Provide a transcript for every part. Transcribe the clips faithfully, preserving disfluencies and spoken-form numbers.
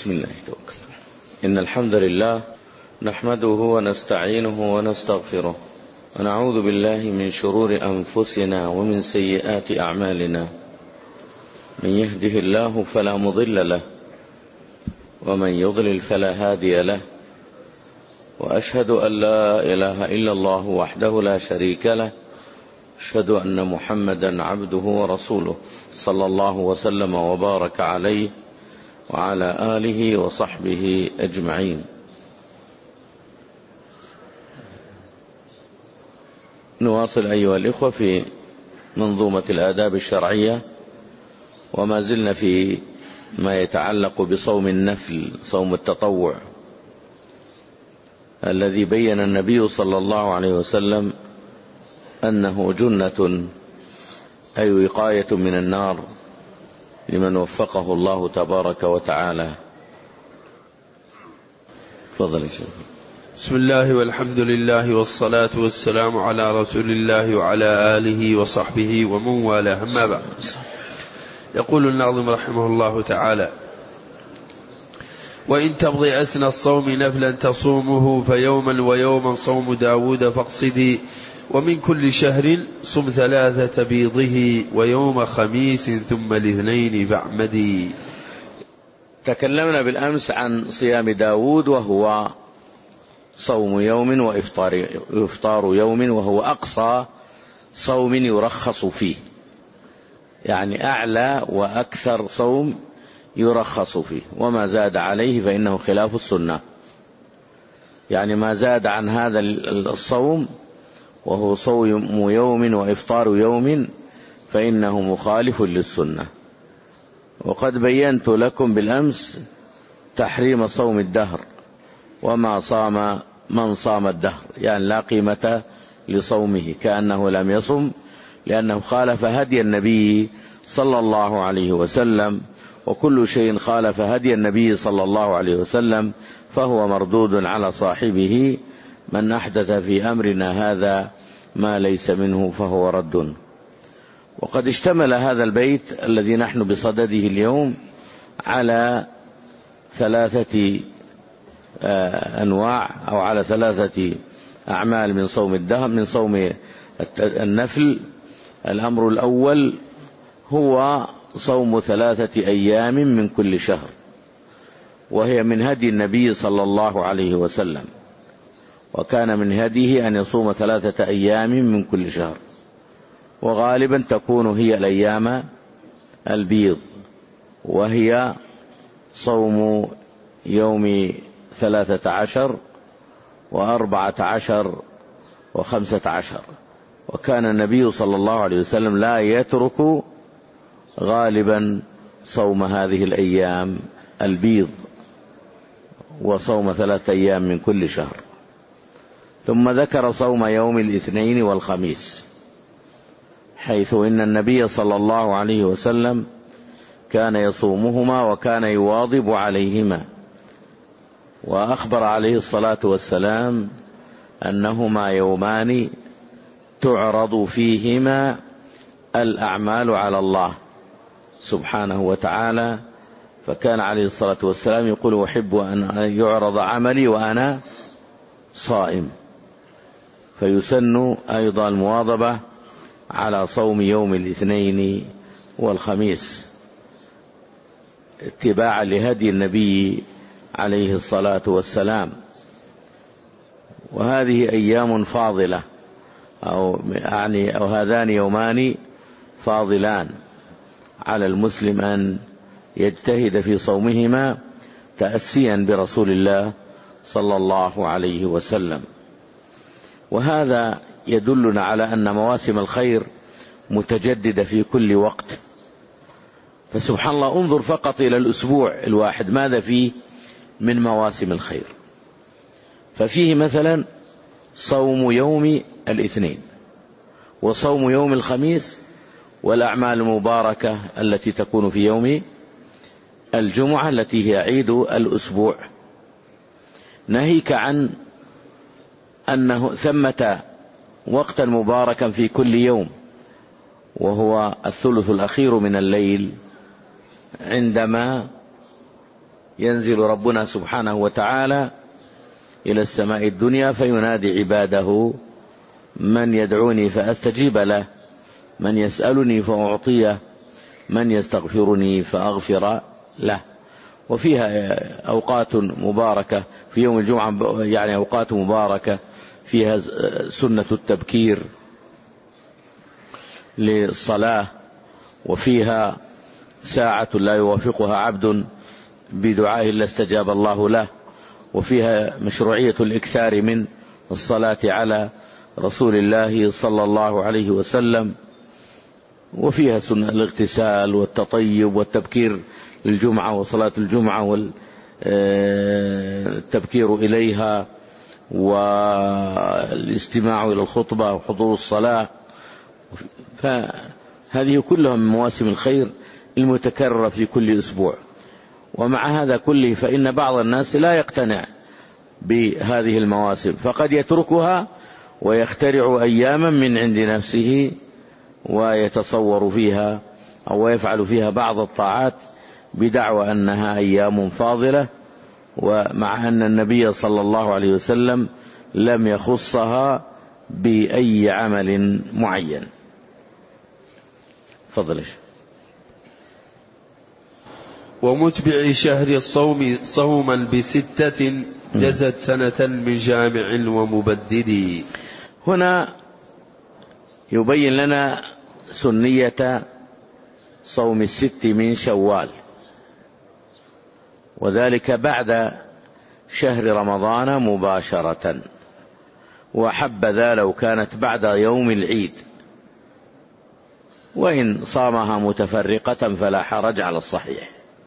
بسم الله توكل. إن الحمد لله نحمده ونستعينه ونستغفره ونعوذ بالله من شرور أنفسنا ومن سيئات أعمالنا. من يهده الله فلا مضل له ومن يضلل فلا هادي له، وأشهد أن لا إله إلا الله وحده لا شريك له، أشهد أن محمدا عبده ورسوله صلى الله وسلم وبارك عليه وعلى آله وصحبه أجمعين. نواصل أيها الإخوة في منظومة الآداب الشرعية، وما زلنا في ما يتعلق بصوم النفل، صوم التطوع، الذي بين النبي صلى الله عليه وسلم أنه جنة أي وقاية من النار لمن وفقه الله تبارك وتعالى. تفضل يا شيخ. بسم الله والحمد لله والصلاة والسلام على رسول الله وعلى آله وصحبه ومن والاه، أما بعد. يقول الناظم رحمه الله تعالى: وإن تبغي أثنى الصوم نفلا تصومه فيوما ويوما صوم داود فاقصدي، ومن كل شهر صم ثلاثة بيضه ويوم خميس ثم الاثنين فاعمدي. تكلمنا بالأمس عن صيام داود، وهو صوم يوم وإفطار يوم، وهو أقصى صوم يرخص فيه، يعني أعلى وأكثر صوم يرخص فيه، وما زاد عليه فإنه خلاف السنة. يعني ما زاد عن هذا الصوم وهو صوم يوم وإفطار يوم فإنه مخالف للسنة. وقد بينت لكم بالأمس تحريم صوم الدهر، وما صام من صام الدهر، يعني لا قيمة لصومه، كأنه لم يصم، لأنه خالف هدي النبي صلى الله عليه وسلم، وكل شيء خالف هدي النبي صلى الله عليه وسلم فهو مردود على صاحبه. من أحدث في أمرنا هذا ما ليس منه فهو رد. وقد اشتمل هذا البيت الذي نحن بصدده اليوم على ثلاثة أنواع أو على ثلاثة أعمال من صوم الدهر، من صوم النفل. الأمر الأول هو صوم ثلاثة أيام من كل شهر، وهي من هدي النبي صلى الله عليه وسلم، وكان من هديه أن يصوم ثلاثة أيام من كل شهر، وغالبا تكون هي الأيام البيض، وهي صوم يوم ثلاثة عشر وأربعة عشر وخمسة عشر. وكان النبي صلى الله عليه وسلم لا يترك غالبا صوم هذه الأيام البيض، وصوم ثلاثة أيام من كل شهر. ثم ذكر صوم يوم الاثنين والخميس، حيث إن النبي صلى الله عليه وسلم كان يصومهما وكان يواظب عليهما، وأخبر عليه الصلاة والسلام أنهما يومان تعرض فيهما الأعمال على الله سبحانه وتعالى، فكان عليه الصلاة والسلام يقول: أحب أن يعرض عملي وأنا صائم. فيسن أيضا المواظبة على صوم يوم الاثنين والخميس اتباعا لهدي النبي عليه الصلاة والسلام. وهذه أيام فاضلة، أو يعني أو هذان يومان فاضلان على المسلم أن يجتهد في صومهما تأسيا برسول الله صلى الله عليه وسلم. وهذا يدلنا على أن مواسم الخير متجددة في كل وقت. فسبحان الله، انظر فقط إلى الأسبوع الواحد ماذا فيه من مواسم الخير. ففيه مثلا صوم يوم الاثنين، وصوم يوم الخميس، والأعمال المباركة التي تكون في يوم الجمعة التي هي عيد الأسبوع. ناهيك عن أنه ثمة وقتا مباركا في كل يوم، وهو الثلث الأخير من الليل، عندما ينزل ربنا سبحانه وتعالى إلى السماء الدنيا فينادي عباده: من يدعوني فأستجيب له، من يسألني فأعطيه، من يستغفرني فأغفر له. وفيها أوقات مباركة في يوم الجمعة، يعني أوقات مباركة فيها سنة التبكير للصلاة، وفيها ساعة لا يوافقها عبد بدعاء إلا استجاب الله له، وفيها مشروعية الإكثار من الصلاة على رسول الله صلى الله عليه وسلم، وفيها سنة الاغتسال والتطيب والتبكير للجمعة وصلاة الجمعة والتبكير إليها والاستماع إلى الخطبة وحضور الصلاة. فهذه كلها من مواسم الخير المتكررة في كل أسبوع. ومع هذا كله فإن بعض الناس لا يقتنع بهذه المواسم، فقد يتركها ويخترع أياما من عند نفسه ويتصور فيها أو يفعل فيها بعض الطاعات بدعوى أنها أيام فاضلة، ومع أن النبي صلى الله عليه وسلم لم يخصها بأي عمل معين. فضلش. ومتبع شهر الصوم صوما بستة جزت سنة من جامع ومبدد. هنا يبين لنا سنية صوم الست من شوال، وذلك بعد شهر رمضان مباشرة، وحبذا لو كانت بعد يوم العيد، وإن صامها متفرقة فلا حرج على الصحيح،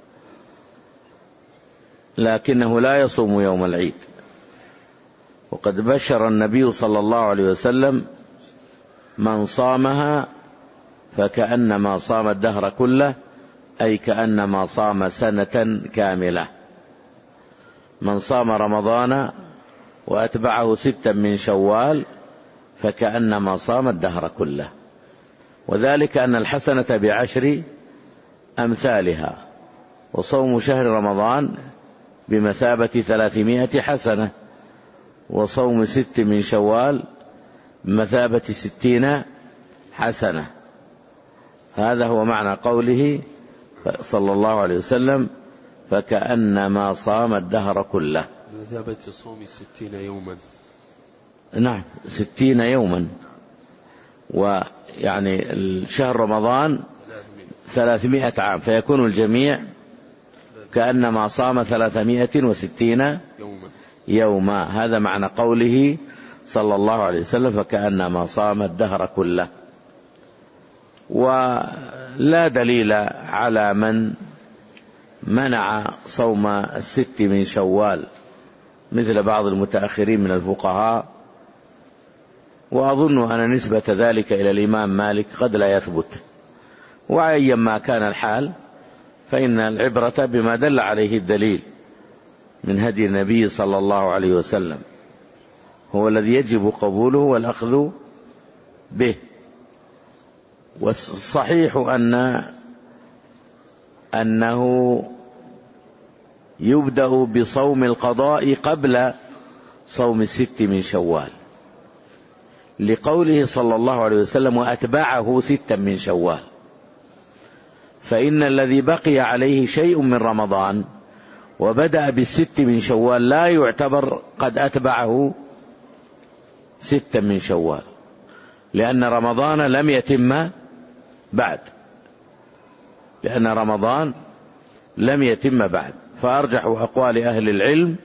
لكنه لا يصوم يوم العيد. وقد بشر النبي صلى الله عليه وسلم من صامها فكأنما صام الدهر كله، أي كأنما صام سنة كاملة. من صام رمضان وأتبعه ستا من شوال فكأنما صام الدهر كله، وذلك أن الحسنة بعشر أمثالها، وصوم شهر رمضان بمثابة ثلاثمائة حسنة، وصوم ست من شوال بمثابة ستين حسنة. هذا هو معنى قوله صلى الله عليه وسلم: فكأنما صام الدهر كله. بمثابة صوم ستين يوما. نعم، ستين يوما. ويعني الشهر رمضان ثلاثمائة عام، فيكون الجميع كأنما صام ثلاثمائة وستين يوما. هذا معنى قوله صلى الله عليه وسلم: فكأنما صام الدهر كله. ولا دليل على من منع صوم الست من شوال مثل بعض المتأخرين من الفقهاء، وأظن أن نسبة ذلك إلى الإمام مالك قد لا يثبت. وأيما كان الحال فإن العبرة بما دل عليه الدليل من هدي النبي صلى الله عليه وسلم، هو الذي يجب قبوله والأخذ به. والصحيح أن أنه يبدأ بصوم القضاء قبل صوم الست من شوال، لقوله صلى الله عليه وسلم: وأتبعه ستا من شوال. فإن الذي بقي عليه شيء من رمضان وبدأ بالست من شوال لا يعتبر قد أتبعه ستا من شوال، لأن رمضان لم يتم بعد، لأن رمضان لم يتم بعد. فأرجح أقوال أهل العلم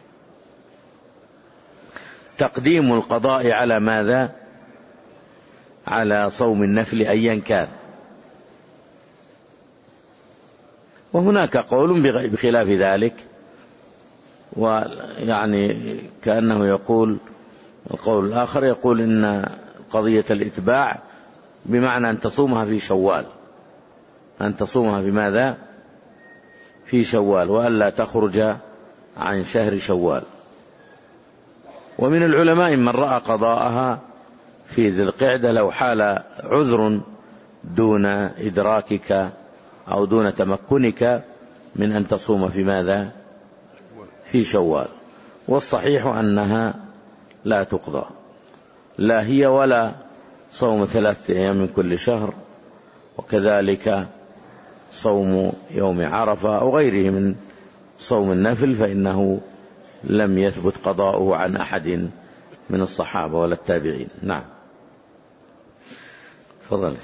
تقديم القضاء على ماذا؟ على صوم النفل أيا كان. وهناك قول بخلاف ذلك، ويعني كأنه يقول القول الآخر يقول إن قضية الإتباع بمعنى أن تصومها في شوال، أن تصومها في ماذا؟ في شوال، وألا تخرج عن شهر شوال. ومن العلماء من رأى قضاءها في ذي القعدة لو حال عذر دون إدراكك أو دون تمكنك من أن تصوم في ماذا؟ في شوال. والصحيح أنها لا تقضى، لا هي ولا صوم ثلاثة أيام من كل شهر، وكذلك صوم يوم عرفة أو غيره من صوم النفل، فإنه لم يثبت قضاؤه عن أحد من الصحابة ولا التابعين. نعم. فضل.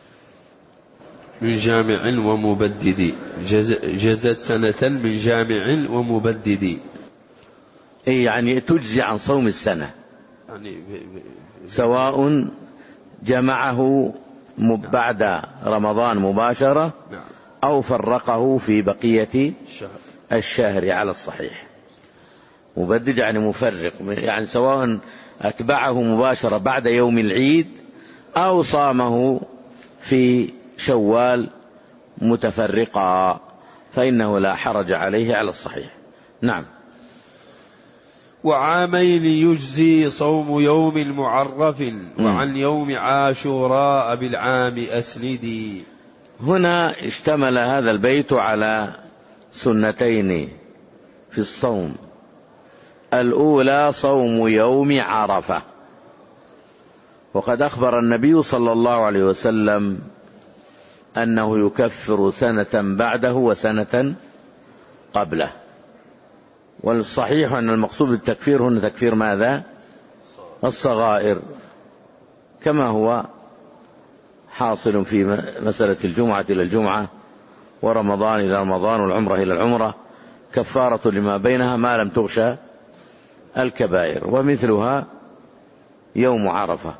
من جامع ومبدد، جز جزت سنة من جامع ومبدد. أي يعني تجزي عن صوم السنة، يعني سواء جمعه بعد رمضان مباشرة أو فرقه في بقية الشهر على الصحيح. مبدد يعني مفرق، يعني سواء أتبعه مباشرة بعد يوم العيد أو صامه في شوال متفرقا، فإنه لا حرج عليه على الصحيح. نعم. وعامين يجزي صوم يوم معرف، وعن يوم عاشوراء بالعام أسندي. هنا اشتمل هذا البيت على سنتين في الصوم. الأولى صوم يوم عرفة، وقد أخبر النبي صلى الله عليه وسلم أنه يكفر سنة بعده وسنة قبله. والصحيح أن المقصود بالتكفير هنا تكفير ماذا؟ الصغائر، كما هو حاصل في مسألة الجمعة إلى الجمعة ورمضان إلى رمضان والعمرة إلى العمرة، كفارة لما بينها ما لم تغشى الكبائر. ومثلها يوم عرفة،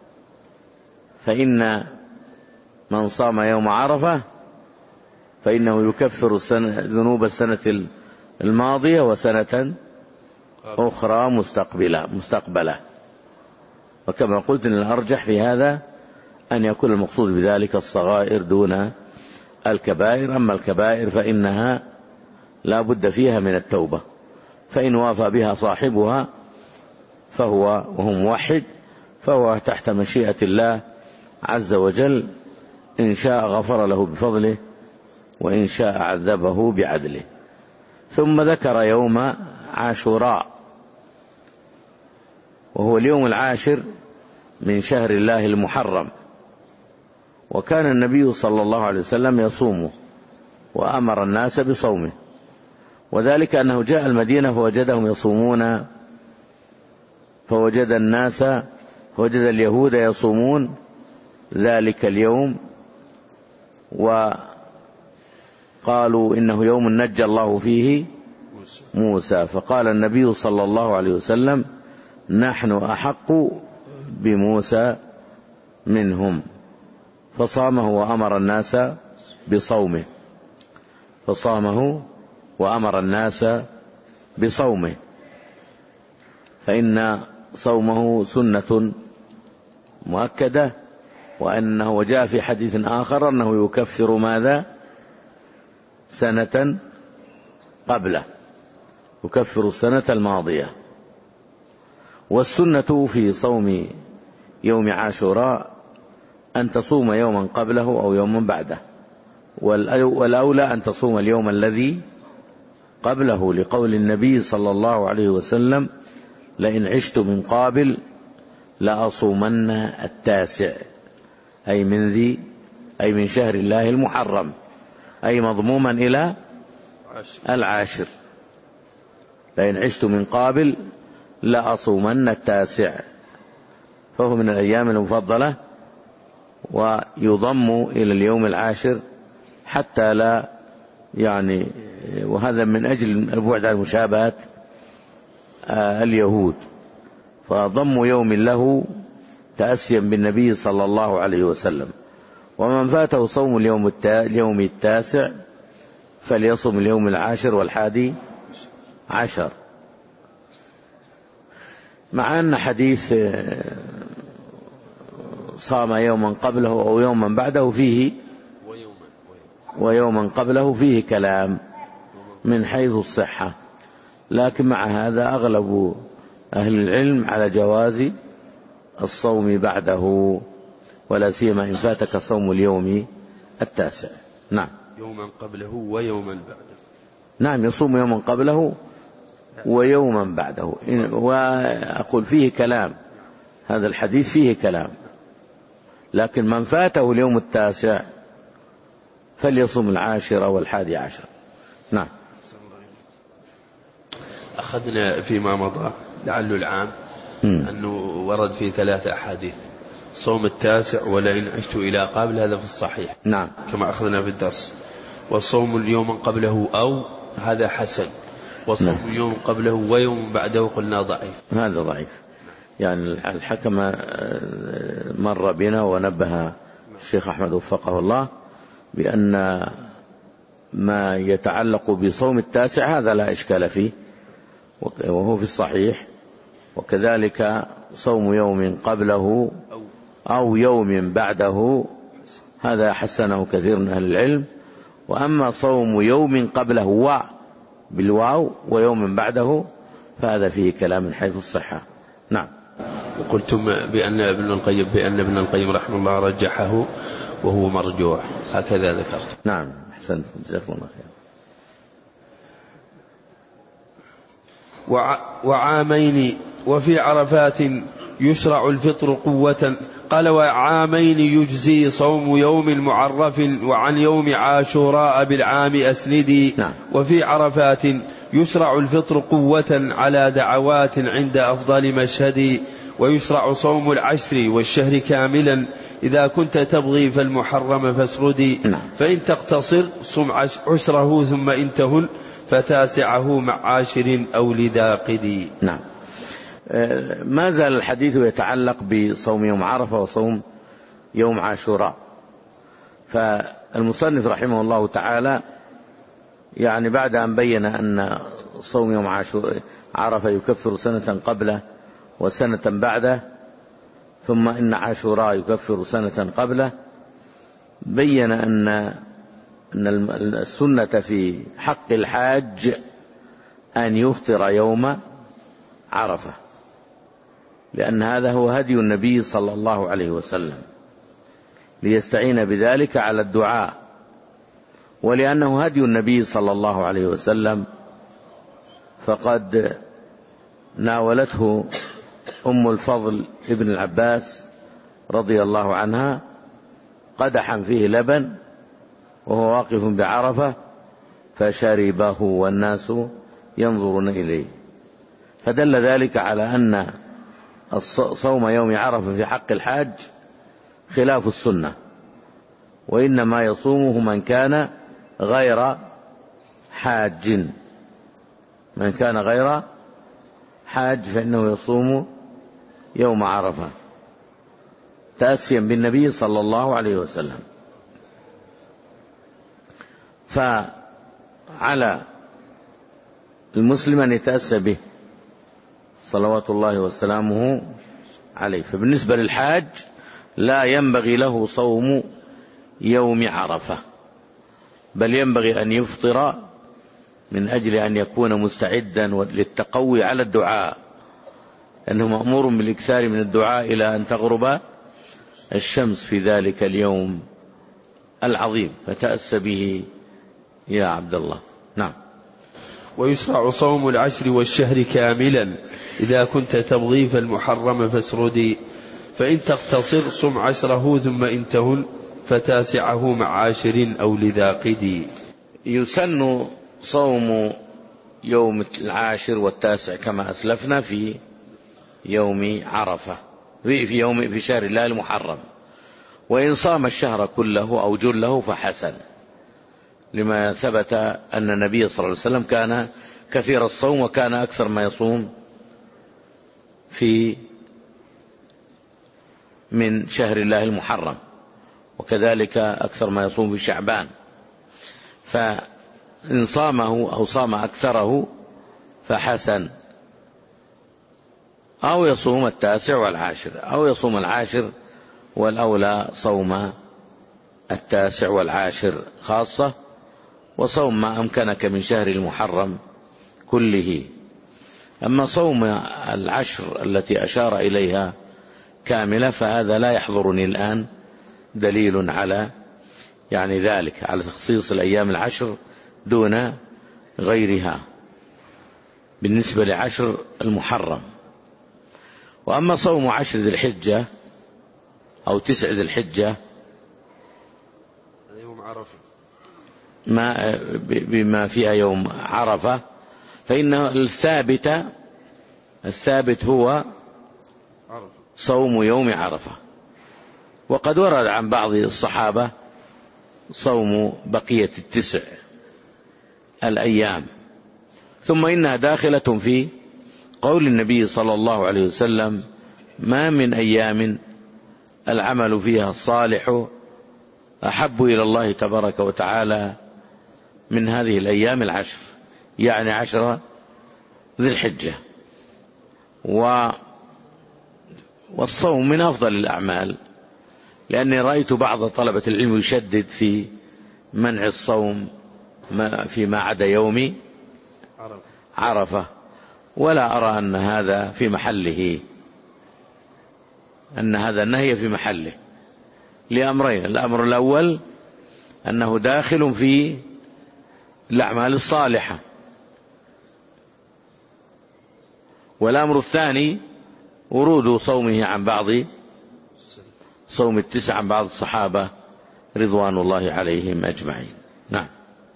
فإن من صام يوم عرفة فإنه يكفر السنة ذنوب السنة الماضية وسنة أخرى مستقبلة مستقبلة وكما قلت إن الأرجح في هذا أن يكون المقصود بذلك الصغائر دون الكبائر. أما الكبائر فإنها لا بد فيها من التوبة، فإن وافى بها صاحبها فهو وهو موحد فهو تحت مشيئة الله عز وجل، إن شاء غفر له بفضله وإن شاء عذبه بعدله. ثم ذكر يوم عاشوراء، وهو اليوم العاشر من شهر الله المحرم، وكان النبي صلى الله عليه وسلم يصومه وأمر الناس بصومه، وذلك أنه جاء المدينة فوجدهم يصومون، فوجد الناس فوجد اليهود يصومون ذلك اليوم، وقالوا إنه يوم نجى الله فيه موسى، فقال النبي صلى الله عليه وسلم نحن أحق بموسى منهم، فصامه وأمر الناس بصومه فصامه وأمر الناس بصومه فإن صومه سنة مؤكدة، وأنه وجاء في حديث آخر أنه يكفر ماذا؟ سنة قبله، يكفر السنة الماضية. والسنة في صوم يوم عاشوراء أن تصوم يوما قبله أو يوما بعده، والأولى أن تصوم اليوم الذي قبله، لقول النبي صلى الله عليه وسلم لئن عشت من قابل لأصومن التاسع، أي من ذي أي من شهر الله المحرم، أي مضموما إلى العاشر. لئن عشت من قابل لأصومن التاسع، فهو من الأيام المفضلة ويضم إلى اليوم العاشر حتى لا يعني، وهذا من أجل البعد عن مشابهة اليهود، فضم يوم له تأسيا بالنبي صلى الله عليه وسلم. ومن فاته صوم اليوم, اليوم التاسع فليصم اليوم العاشر والحادي عشر، مع أن حديث صام يوما قبله أو يوما بعده فيه ويوما قبله فيه كلام من حيث الصحة، لكن مع هذا أغلب أهل العلم على جواز الصوم بعده، ولا سيما إن فاتك صوم اليوم التاسع. نعم. يوما قبله ويوما بعده. نعم، يصوم يوما قبله ويوما بعده. وأقول فيه كلام، هذا الحديث فيه كلام، لكن من فاته اليوم التاسع فليصم العاشرة والحادي عشر. نعم. أخذنا فيما مضى لعل العام م. أنه ورد في ثلاثة أحاديث: صوم التاسع ولئن عشت إلى قبل، هذا في الصحيح نعم كما أخذنا في الدرس، وصوم اليوم قبله أو هذا حسن، وصوم نعم. اليوم قبله ويوم بعده قلنا ضعيف، هذا ضعيف. يعني الحكم مر بنا ونبه الشيخ أحمد وفقه الله بأن ما يتعلق بصوم التاسع هذا لا إشكال فيه وهو في الصحيح، وكذلك صوم يوم قبله أو يوم بعده هذا حسنه كثير من أهل العلم. وأما صوم يوم قبله و بالواو ويوم بعده فهذا فيه كلام من حيث الصحة. نعم. وقلتم بأن ابن القيم بأن ابن القيم رحمه الله رجحه وهو مرجوح، هكذا ذكرت. نعم أحسنت، جزاكم الله خير. وعامين وفي عرفات يشرع الفطر قوة. قال: وعامين يجزي صوم يوم معرف وعن يوم عاشوراء بالعام أسندي. نعم. وفي عرفات يشرع الفطر قوة على دعوات عند أفضل مشهد. ويشرع صوم العشر والشهر كاملا إذا كنت تبغي فالمحرم فاسردي. نعم. فإن تقتصر صم عشره ثم انتهن فتاسعه مع عاشر أو لذا قدي. نعم. ما زال الحديث يتعلق بصوم يوم عرفة وصوم يوم عاشوراء. فالمصنف رحمه الله تعالى يعني بعد أن بين أن صوم يوم عرفة يكفر سنة قبله وسنة بعده، ثم إن عاشوراء يكفر سنة قبله، بين أن أن السنة في حق الحاج أن يفطر يوم عرفة، لأن هذا هو هدي النبي صلى الله عليه وسلم، ليستعين بذلك على الدعاء، ولأنه هدي النبي صلى الله عليه وسلم فقد ناولته أم الفضل ابن العباس رضي الله عنها قدحا فيه لبن وهو واقف بعرفة فشربه والناس ينظرون إليه، فدل ذلك على أن صوم يوم عرفة في حق الحاج خلاف السنة، وإنما يصومه من كان غير حاج، من كان غير حاج فإنه يصوم يوم عرفة تأسيا بالنبي صلى الله عليه وسلم. فعلى المسلم أن يتأسى به صلوات الله وسلامه عليه. فبالنسبة للحاج لا ينبغي له صوم يوم عرفة، بل ينبغي أن يفطر من أجل أن يكون مستعدا للتقوي على الدعاء، أنه مأمور بالإكثار من الدعاء إلى أن تغرب الشمس في ذلك اليوم العظيم، فتأسى به يا عبد الله. نعم. ويشرع صوم العشر والشهر كاملا إذا كنت تبغي فالمحرم فاسردي. فإن تقتصر صم عشره ثم انتهن فتاسعه مع عاشر أو لذا قدي. يسن صوم يوم العاشر والتاسع كما أسلفنا في يوم عرفة في يوم في شهر الله المحرم، وإن صام الشهر كله أو جله فحسن، لما ثبت أن النبي صلى الله عليه وسلم كان كثير الصوم، وكان أكثر ما يصوم في من شهر الله المحرم، وكذلك أكثر ما يصوم في شعبان. فإن صامه أو صام أكثره فحسن، أو يصوم التاسع والعاشر، أو يصوم العاشر، والأولى صوم التاسع والعاشر خاصة، وصوم ما أمكنك من شهر المحرم كله. أما صوم العشر التي أشار إليها كاملة فهذا لا يحضرني الآن دليل على يعني ذلك، على تخصيص الأيام العشر دون غيرها، بالنسبة لعشر المحرم. وأما صوم عشر ذي الحجة أو تسع ذي الحجة يوم عرفة ما بما فيها يوم عرفة، فإن الثابت الثابت هو صوم يوم عرفة. وقد ورد عن بعض الصحابة صوم بقية التسع الأيام. ثم إنها داخلة في قول النبي صلى الله عليه وسلم: ما من أيام العمل فيها الصالح أحب إلى الله تبارك وتعالى من هذه الأيام العشر، يعني عشر ذي الحجة. و والصوم من أفضل الأعمال، لأني رأيت بعض طلبة العلم يشدد في منع الصوم فيما عدا يوم عرفة، ولا أرى أن هذا في محله، أن هذا النهي في محله لأمرين: الأمر الأول أنه داخل في الأعمال الصالحة، والأمر الثاني ورود صومه عن بعض صوم التسع عن بعض الصحابة رضوان الله عليهم أجمعين. نعم.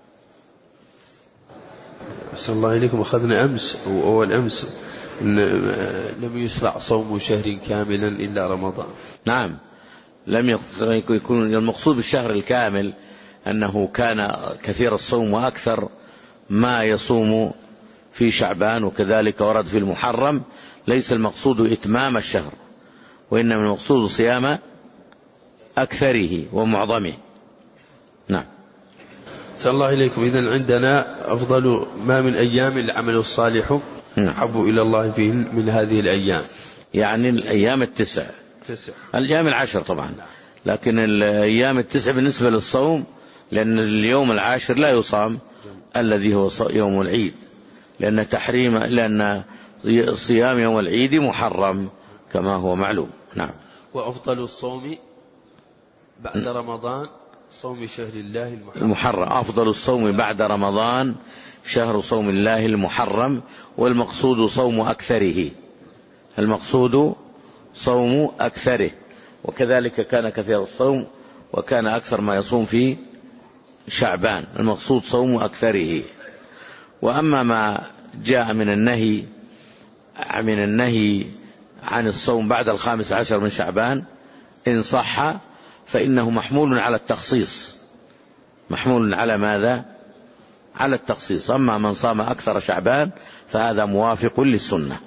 أحسن الله إليكم. أخذنا أمس أو أول أمس لم يشرع صوم شهر كاملا إلا رمضان. نعم، لم يكون المقصود بالشهر الكامل أنه كان كثير الصوم وأكثر ما يصوم في شعبان، وكذلك ورد في المحرم. ليس المقصود إتمام الشهر، وإنما المقصود صيام أكثره ومعظمه. نعم. أحسن الله إليكم. إذن عندنا أفضل ما من أيام العمل الصالح أحب إلى الله فيه من هذه الأيام، يعني الأيام التسع تسع. الأيام العشر طبعا، لكن الأيام التسع بالنسبة للصوم، لأن اليوم العاشر لا يصام الذي هو يوم العيد، لأن تحريم لأن صيام يوم العيد محرم كما هو معلوم. نعم. وأفضل الصوم بعد رمضان صوم شهر الله المحرم. المحرم أفضل الصوم بعد رمضان شهر صوم الله المحرم، والمقصود صوم أكثره، المقصود صوم أكثره. وكذلك كان كثير الصوم، وكان أكثر ما يصوم في شعبان، المقصود صوم أكثره. وأما ما جاء من النهي من النهي عن الصوم بعد الخامس عشر من شعبان إن صح فإنه محمول على التخصيص، محمول على ماذا؟ على التخصيص. أما من صام أكثر شعبان فهذا موافق للسنة.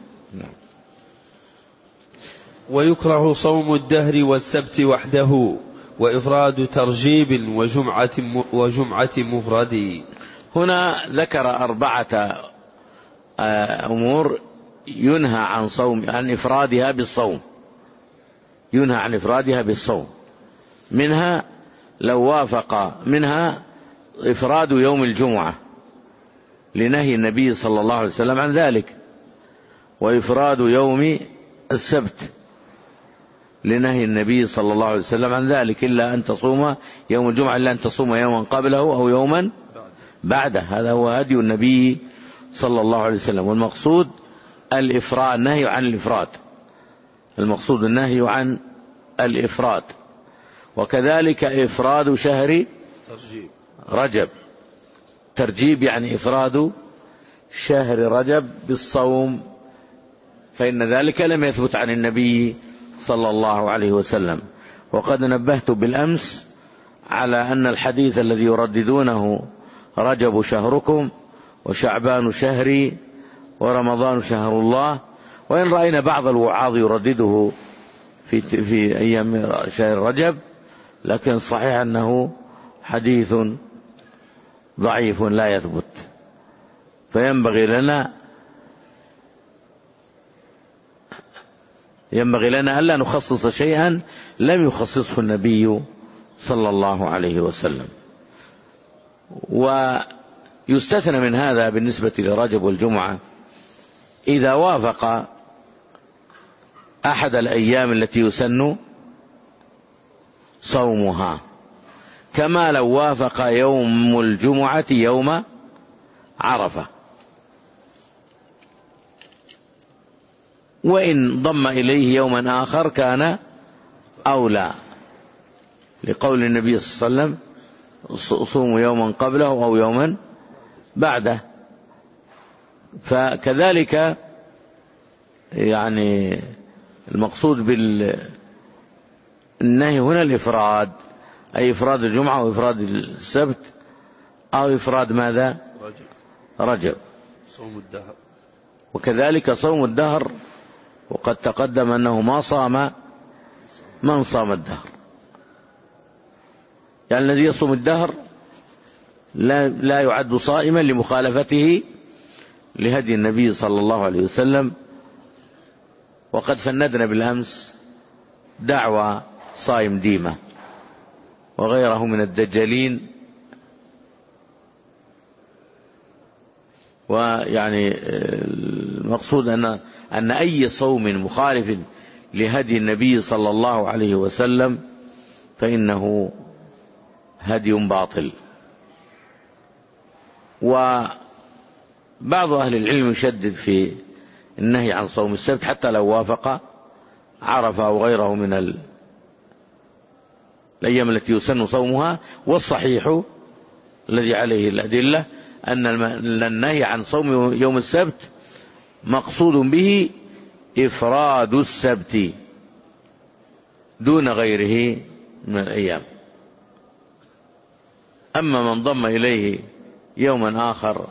ويكره صوم الدهر والسبت وحده، وإفراد ترجيب وجمعة وجمعة مفرد. هنا ذكر أربعة أمور ينهى عن صوم عن إفرادها بالصوم، ينهى عن إفرادها بالصوم. منها لو وافق منها إفراد يوم الجمعة لنهي النبي صلى الله عليه وسلم عن ذلك، وإفراد يوم السبت لنهي النبي صلى الله عليه وسلم عن ذلك، إلا أن تصوم يوم الجمعة إلا أن تصوم يوما قبله أو يوما بعده. هذا هو هدي النبي صلى الله عليه وسلم. والمقصود الإفراد، النهي عن الإفراد، المقصود النهي عن الإفراد. وكذلك إفراد شهر رجب، ترجيب يعني إفراد شهر رجب بالصوم، فإن ذلك لم يثبت عن النبي صلى الله عليه وسلم. وقد نبهت بالأمس على أن الحديث الذي يرددونه رجب شهركم وشعبان شهري ورمضان شهر الله، وإن رأينا بعض الوعاظ يردده في, في أيام شهر رجب، لكن صحيح أنه حديث ضعيف لا يثبت. فينبغي لنا ينبغي لنا ألا نخصص شيئا لم يخصصه النبي صلى الله عليه وسلم. ويستثنى من هذا بالنسبة لرجب والجمعة إذا وافق أحد الأيام التي يسن صومها، كما لو وافق يوم الجمعة يوم عرفة. وإن ضم إليه يوما آخر كان أولى، لقول النبي صلى الله عليه وسلم صوموا يوما قبله أو يوما بعده. فكذلك يعني المقصود بالنهي هنا الإفراد، أي إفراد الجمعة وإفراد السبت أو إفراد ماذا؟ رجب, رجب. صوم الدهر. وكذلك صوم الدهر، وقد تقدم أنه ما صام من صام الدهر، يعني الذي يصوم الدهر لا, لا يعد صائما لمخالفته لهدي النبي صلى الله عليه وسلم. وقد فندنا بالأمس دعوى صائم ديمة وغيره من الدجالين، ويعني المقصود أن أن أي صوم مخالف لهدي النبي صلى الله عليه وسلم فإنه هدي باطل. وبعض أهل العلم يشدد في النهي عن صوم السبت حتى لو وافق عرفة أو غيره من الأيام التي يسن صومها. والصحيح الذي عليه الأدلة أن النهي عن صوم يوم السبت مقصود به إفراد السبت دون غيره من الأيام. أما من ضم إليه يوما آخر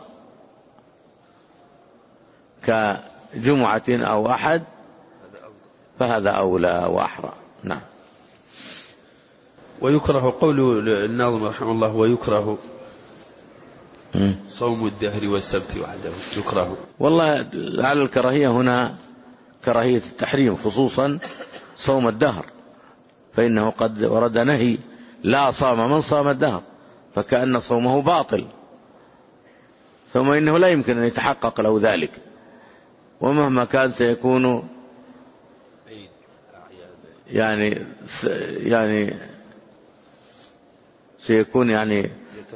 كجمعة أو أحد فهذا أولى وأحرى. نعم. ويكره قول الناظم رحمه الله ويكره م. صوم الدهر والسبت وحده، يكره. والله على الكراهية هنا كراهية التحريم، خصوصا صوم الدهر، فإنه قد ورد نهي لا صام من صام الدهر، فكأن صومه باطل، ثم إنه لا يمكن أن يتحقق له ذلك، ومهما كان سيكون يعني يعني سيكون يعني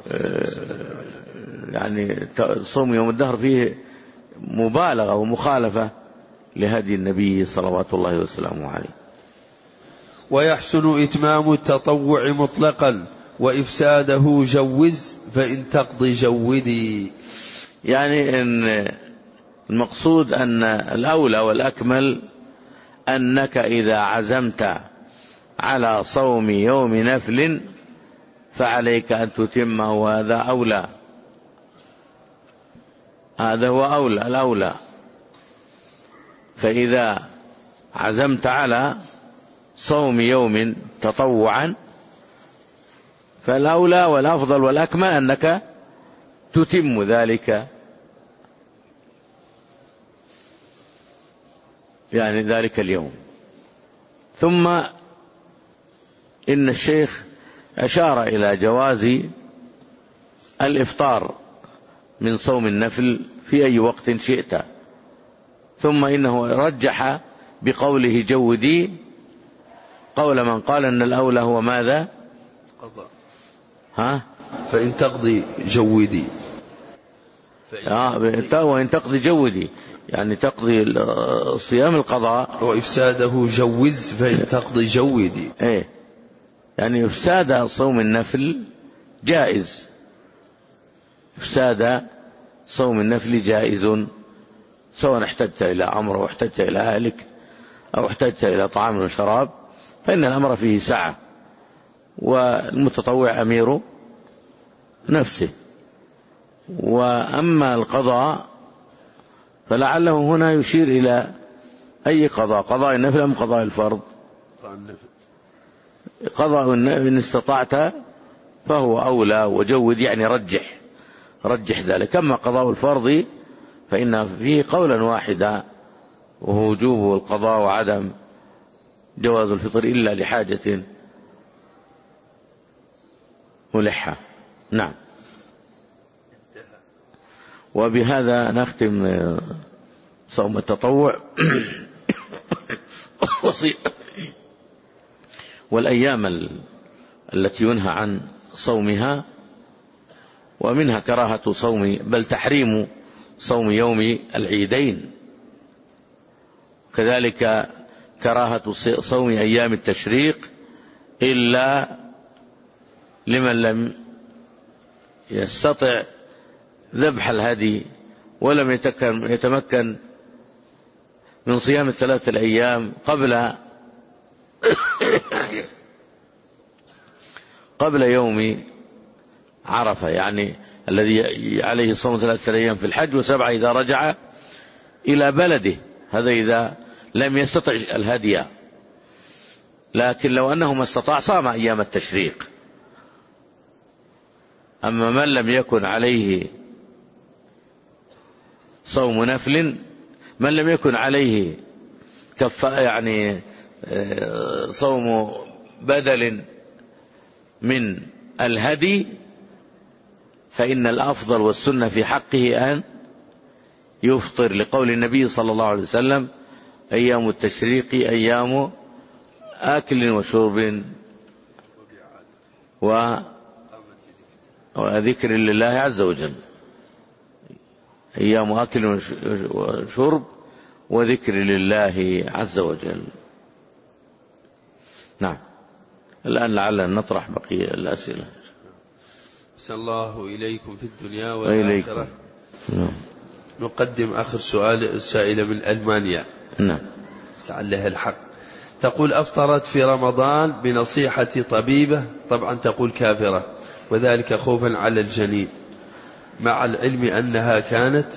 يعني صوم يوم الدهر فيه مبالغة ومخالفة لهدي النبي صلوات الله وسلامه عليه. ويحسن إتمام التطوع مطلقا وإفساده جوز فإن تقضي جودي. يعني إن المقصود أن الأولى والأكمل أنك إذا عزمت على صوم يوم نفل فعليك أن تتمه، وهذا أولى، هذا هو أولى الأولى. فإذا عزمت على صوم يوم تطوعا فالأولى والأفضل والأكمل أنك تتم ذلك، يعني ذلك اليوم. ثم إن الشيخ أشار إلى جواز الإفطار من صوم النفل في أي وقت شئت، ثم إنه رجح بقوله جودي قول من قال أن الأولى هو ماذا؟ قضاء. ها؟ فإن تقضي جودي. آه وإن تقضي جودي يعني تقضي صيام القضاء. وإفساده جوز فإن تقضي جودي. إيه يعني إفساد صوم النفل جائز، إفساد صوم النفل جائز، سواء احتجت إلى أمر أو احتجت إلى أهلك أو احتجت إلى طعام وشراب، فإن الأمر فيه سعة، والمتطوع أمير نفسه. وأما القضاء فلعله هنا يشير إلى أي قضاء، قضاء النفل أم قضاء الفرض؟ قضاء النفل إن استطعت فهو أولى وجود، يعني رجح رجح ذلك. أما قضاء الفرض فإن فيه قولا واحدا، وهو وجوب القضاء وعدم جواز الفطر إلا لحاجة ملحة. نعم. وبهذا نختم صوم التطوع والأيام التي ينهى عن صومها، ومنها كراهة صوم بل تحريم صوم يوم العيدين كذلك كراهة صوم أيام التشريق إلا لمن لم يستطع ذبح الهدي ولم يتمكن من صيام الثلاثة الأيام قبل قبل يوم عرفة، يعني الذي عليه صوم ثلاثة أيام في الحج وسبعة إذا رجع إلى بلده، هذا إذا لم يستطع الهدي. لكن لو أنه ما استطاع صام أيام التشريق. أما من لم يكن عليه صوم نفل، من لم يكن عليه كف يعني صوم بدل من الهدي، فإن الأفضل والسنة في حقه أن يفطر، لقول النبي صلى الله عليه وسلم: أيام التشريق أيام أكل وشرب وذكر لله عز وجل. أيام أكل وشرب وذكر لله عز وجل. نعم. الآن لعلنا نطرح بقية الأسئلة. أحسن الله إليكم في الدنيا والآخرة. نعم. نقدم آخر سؤال السائلة من ألمانيا. نعم. لعلها الحق. تقول: أفطرت في رمضان بنصيحة طبيبة، طبعا تقول كافرة، وذلك خوفا على الجنين، مع العلم أنها كانت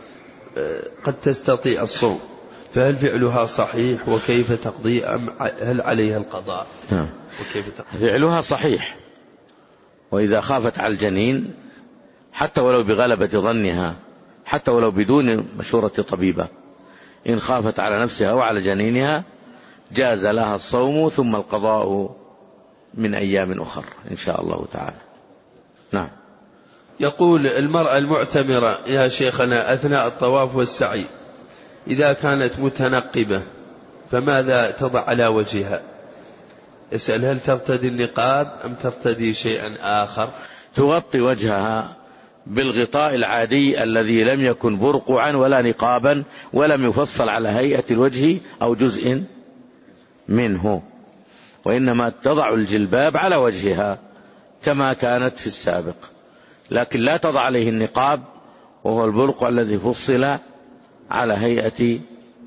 قد تستطيع الصوم، فهل فعلها صحيح؟ وكيف تقضي؟ أم هل عليها القضاء؟ نعم. وكيف تقضي؟ فعلها صحيح، وإذا خافت على الجنين حتى ولو بغلبة ظنها، حتى ولو بدون مشورة طبيبة، إن خافت على نفسها وعلى جنينها جاز لها الصوم ثم القضاء من أيام أخر إن شاء الله تعالى. نعم. يقول: المرأة المعتمرة يا شيخنا أثناء الطواف والسعي إذا كانت متنقبة فماذا تضع على وجهها؟ يسأل: هل ترتدي النقاب أم ترتدي شيئا آخر؟ تغطي وجهها بالغطاء العادي الذي لم يكن برقعا ولا نقابا ولم يفصل على هيئة الوجه أو جزء منه، وإنما تضع الجلباب على وجهها كما كانت في السابق، لكن لا تضع عليه النقاب وهو البرقع الذي فصل على هيئة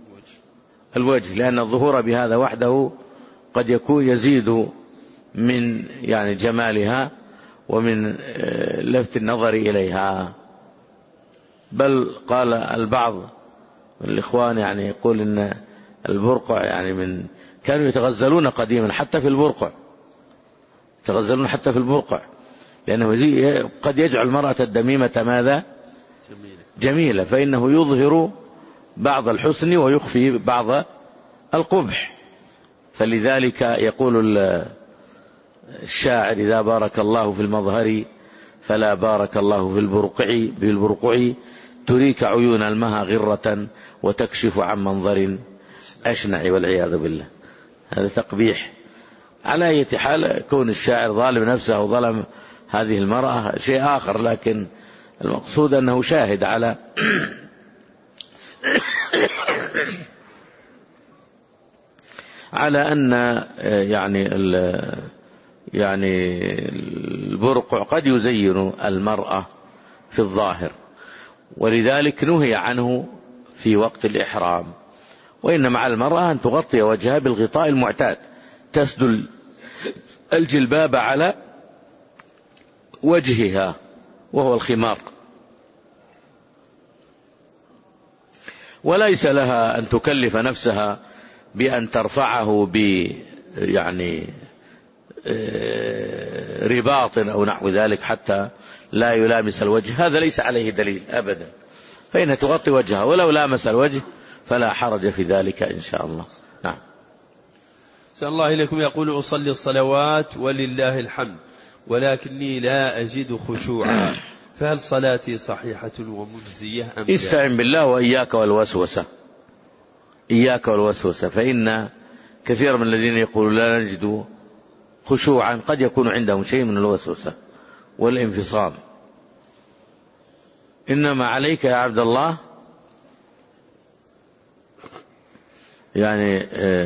الوجه، لأن الظهور بهذا وحده قد يكون يزيد من يعني جمالها ومن لفت النظر إليها. بل قال البعض من الإخوان يعني يقول إن البرقع يعني من كانوا يتغزلون قديما حتى في البرقع، يتغزلون حتى في البرقع، لأنه قد يجعل المرأة الدميمة ماذا؟ جميلة، فإنه يظهر بعض الحسن ويخفي بعض القبح. فلذلك يقول الشاعر: إذا بارك الله في المظهر فلا بارك الله في البرقع، بالبرقع تريك عيون المها غرة وتكشف عن منظر أشنع، والعياذ بالله. هذا تقبيح. على أي حال كون الشاعر ظالم نفسه أو ظلم هذه المرأة شيء آخر، لكن المقصود أنه شاهد على على أن يعني يعني البرقع قد يزين المرأة في الظاهر، ولذلك نهي عنه في وقت الإحرام. وإنما على المرأة أن تغطي وجهها بالغطاء المعتاد، تسدل الجلباب على وجهها وهو الخمار، وليس لها أن تكلف نفسها بأن ترفعه ب يعني رباط أو نحو ذلك حتى لا يلامس الوجه، هذا ليس عليه دليل أبدا، فإنها تغطي وجهها ولو لامس الوجه فلا حرج في ذلك إن شاء الله. نعم. سأل الله إليكم. يقول: أصلي الصلوات ولله الحمد ولكني لا أجد خشوعا، فهل صلاتي صحيحة ومجزية أم لا؟ استعن بالله وإياك والوسوسة، إياك والوسوسة، فإن كثير من الذين يقولون لا نجد خشوعا قد يكون عندهم شيء من الوسوسة والانفصام. إنما عليك يا عبد الله يعني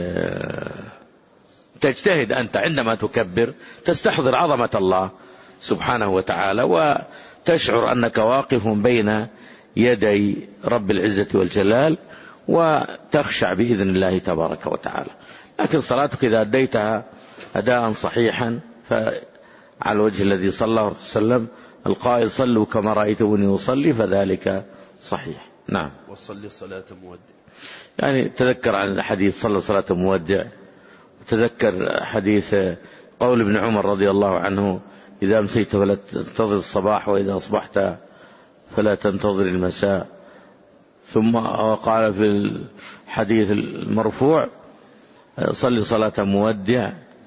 تجتهد أنت عندما تكبر تستحضر عظمة الله سبحانه وتعالى، وتشعر أنك واقف بين يدي رب العزة والجلال، وتخشع بإذن الله تبارك وتعالى. لكن صلاتك إذا أديتها أداء صحيحا فعلى الوجه الذي صلى الله عليه وسلم القائل صلوا كما رأيتوني أصلي، فذلك صحيح. نعم. وصلي صلاة مودع، يعني تذكر عن الحديث صلى صلاة مودع، وتذكر حديث قول ابن عمر رضي الله عنه إذا أمسيت فلا تنتظر الصباح وإذا أصبحت فلا تنتظر المساء. ثم قال في الحديث المرفوع صلي صلاة مودع.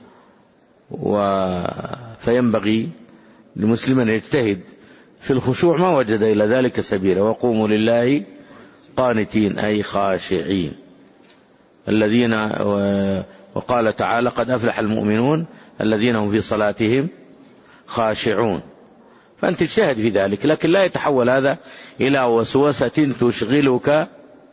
فينبغي لمسلم أن يجتهد في الخشوع ما وجد إلى ذلك سبيلا، وقوموا لله قانتين أي خاشعين الذين، وقال تعالى قد أفلح المؤمنون الذين هم في صلاتهم خاشعون. فأنت تجتهد في ذلك، لكن لا يتحول هذا إلى وسوسة تشغلك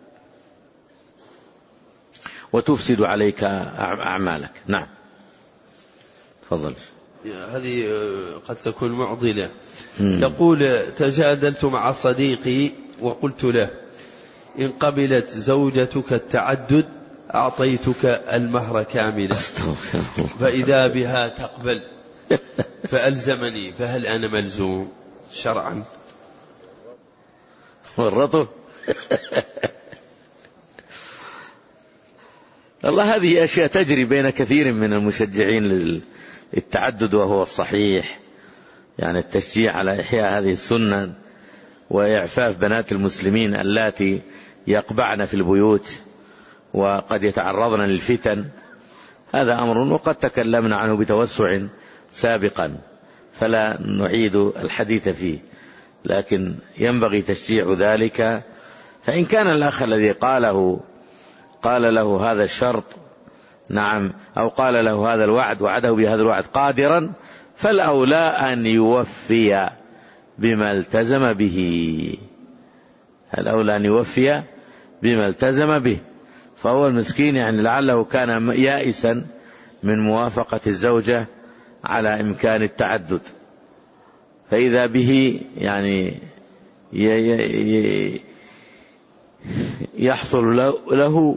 وتفسد عليك أعمالك. نعم. تفضل. هذه قد تكون معضلة. يقول تجادلت مع صديقي وقلت له إن قبلت زوجتك التعدد أعطيتك المهر كاملا، فإذا بها تقبل فألزمني، فهل أنا ملزوم شرعا؟ ورطه. الله هذه أشياء تجري بين كثير من المشجعين للتعدد، وهو الصحيح، يعني التشجيع على إحياء هذه السنة وإعفاف بنات المسلمين اللاتي يقبعن في البيوت وقد يتعرضن للفتن. هذا أمر وقد تكلمنا عنه بتوسع سابقا فلا نعيد الحديث فيه، لكن ينبغي تشجيع ذلك. فإن كان الأخ الذي قاله قال له هذا الشرط نعم، أو قال له هذا الوعد وعده بهذا الوعد قادرا، فالأولى أن يوفي بما التزم به، الأولى أن يوفي بما التزم به. فهو المسكين يعني لعله كان يائسا من موافقة الزوجة على إمكان التعدد، فإذا به يعني يحصل له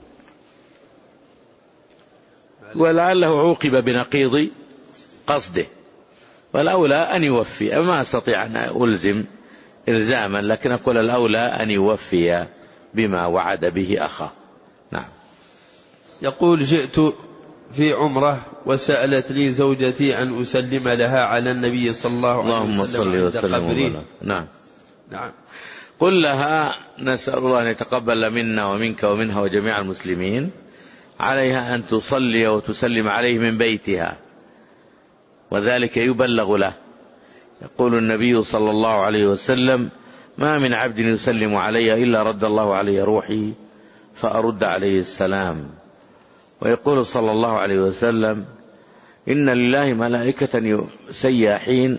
ولعله عوقب بنقيض قصده. والأولى أن يوفي. ما أستطيع أن ألزم إلزاما، لكن أقول الأولى أن يوفي بما وعد به أخاه. نعم. يقول جئت في عمرة وسألت لي زوجتي أن أسلم لها على النبي صلى الله عليه وسلم عند قبره. نعم. نعم. قل لها نسأل الله أن يتقبل منا ومنك ومنها وجميع المسلمين، عليها أن تصلي وتسلم عليه من بيتها، وذلك يبلغ له. يقول النبي صلى الله عليه وسلم ما من عبد يسلم علي إلا رد الله علي روحي فأرد عليه السلام. ويقول صلى الله عليه وسلم إن لله ملائكة سياحين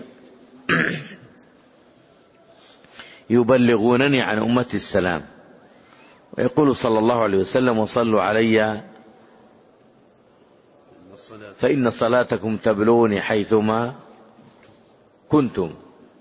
يبلغونني عن أمتي السلام. ويقول صلى الله عليه وسلم وصلوا علي فإن صلاتكم تبلغني حيثما كنتم.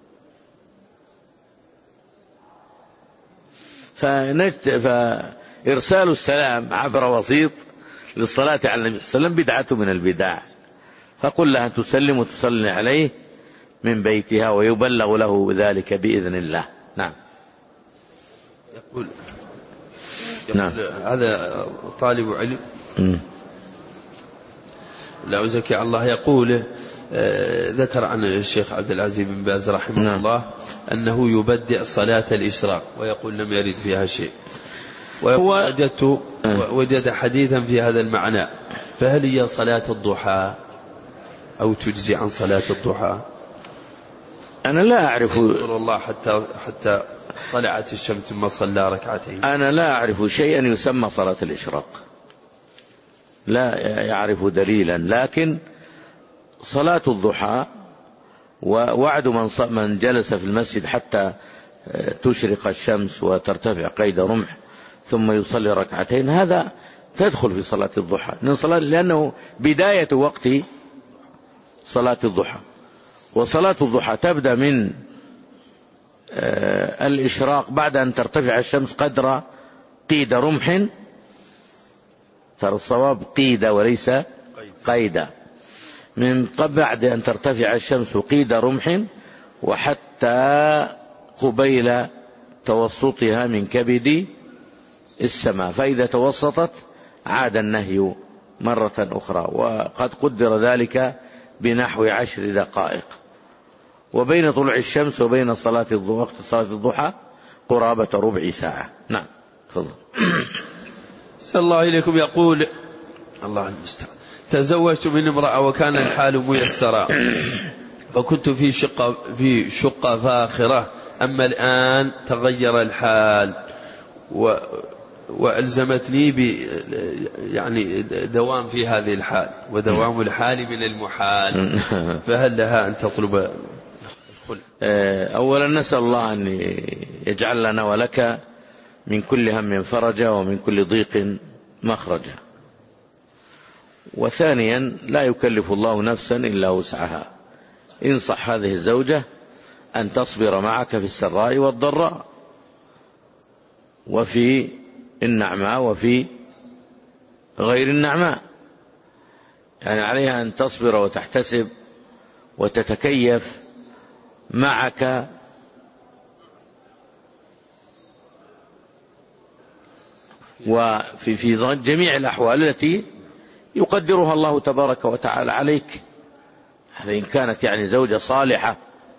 فإرسال السلام عبر وسيط للصلاة على النبي صلى الله عليه وسلم بدعة من البدع. فقل لها تسلم وتصلي عليه من بيتها ويبلغ له ذلك بإذن الله. نعم. يقول, يقول نعم. هذا طالب علم م. لا أزكي الله. يقول آه ذكر عن الشيخ عبد العزيز بن باز رحمه نعم. الله أنه يبدأ صلاة الإشراق ويقول لم يرد فيها شيء، ووجدت وجد حديثا في هذا المعنى، فهل هي صلاة الضحى أو تجزي عن صلاة الضحى؟ أنا لا أعرف الله حتى حتى طلعت الشمس ثم صلى ركعتين. أنا لا أعرف شيئا يسمى صلاة الإشراق، لا يعرف دليلا. لكن صلاة الضحى ووعد من من جلس في المسجد حتى تشرق الشمس وترتفع قيد رمح ثم يصلي ركعتين، هذا تدخل في صلاة الضحى، لأنه بداية وقت صلاة الضحى. وصلاة الضحى تبدأ من الإشراق بعد أن ترتفع الشمس قدر قيد رمح، ترى الصواب قيد وليس قيد، من بعد أن ترتفع الشمس قيد رمح وحتى قبيل توسطها من كبد السماء، فإذا توسطت عاد النهي مرة أخرى، وقد قدر ذلك بنحو عشر دقائق. وبين طلوع الشمس وبين صلاة وقت صلاة الضحى قرابة ربع ساعة. نعم تفضل. صلى الله إليكم. يقول الله المستعان: تزوجت من امرأة وكان الحال ميسرا، فكنت في شقة في شقة فاخرة، أما الآن تغير الحال و وألزمتني ب يعني دوام في هذه الحال، ودوام الحال من المحال، فهل لها أن تطلب الخلع؟ أولا نسأل الله أن يجعل لنا ولك من كل هم فرجا ومن كل ضيق مخرجا. وثانيا لا يكلف الله نفسا إلا وسعها، انصح هذه الزوجة أن تصبر معك في السراء والضراء، وفي النعماء وفي غير النعماء، يعني عليها أن تصبر وتحتسب وتتكيف معك وفي في جميع الأحوال التي يقدرها الله تبارك وتعالى عليك. إن كانت يعني زوجة صالحة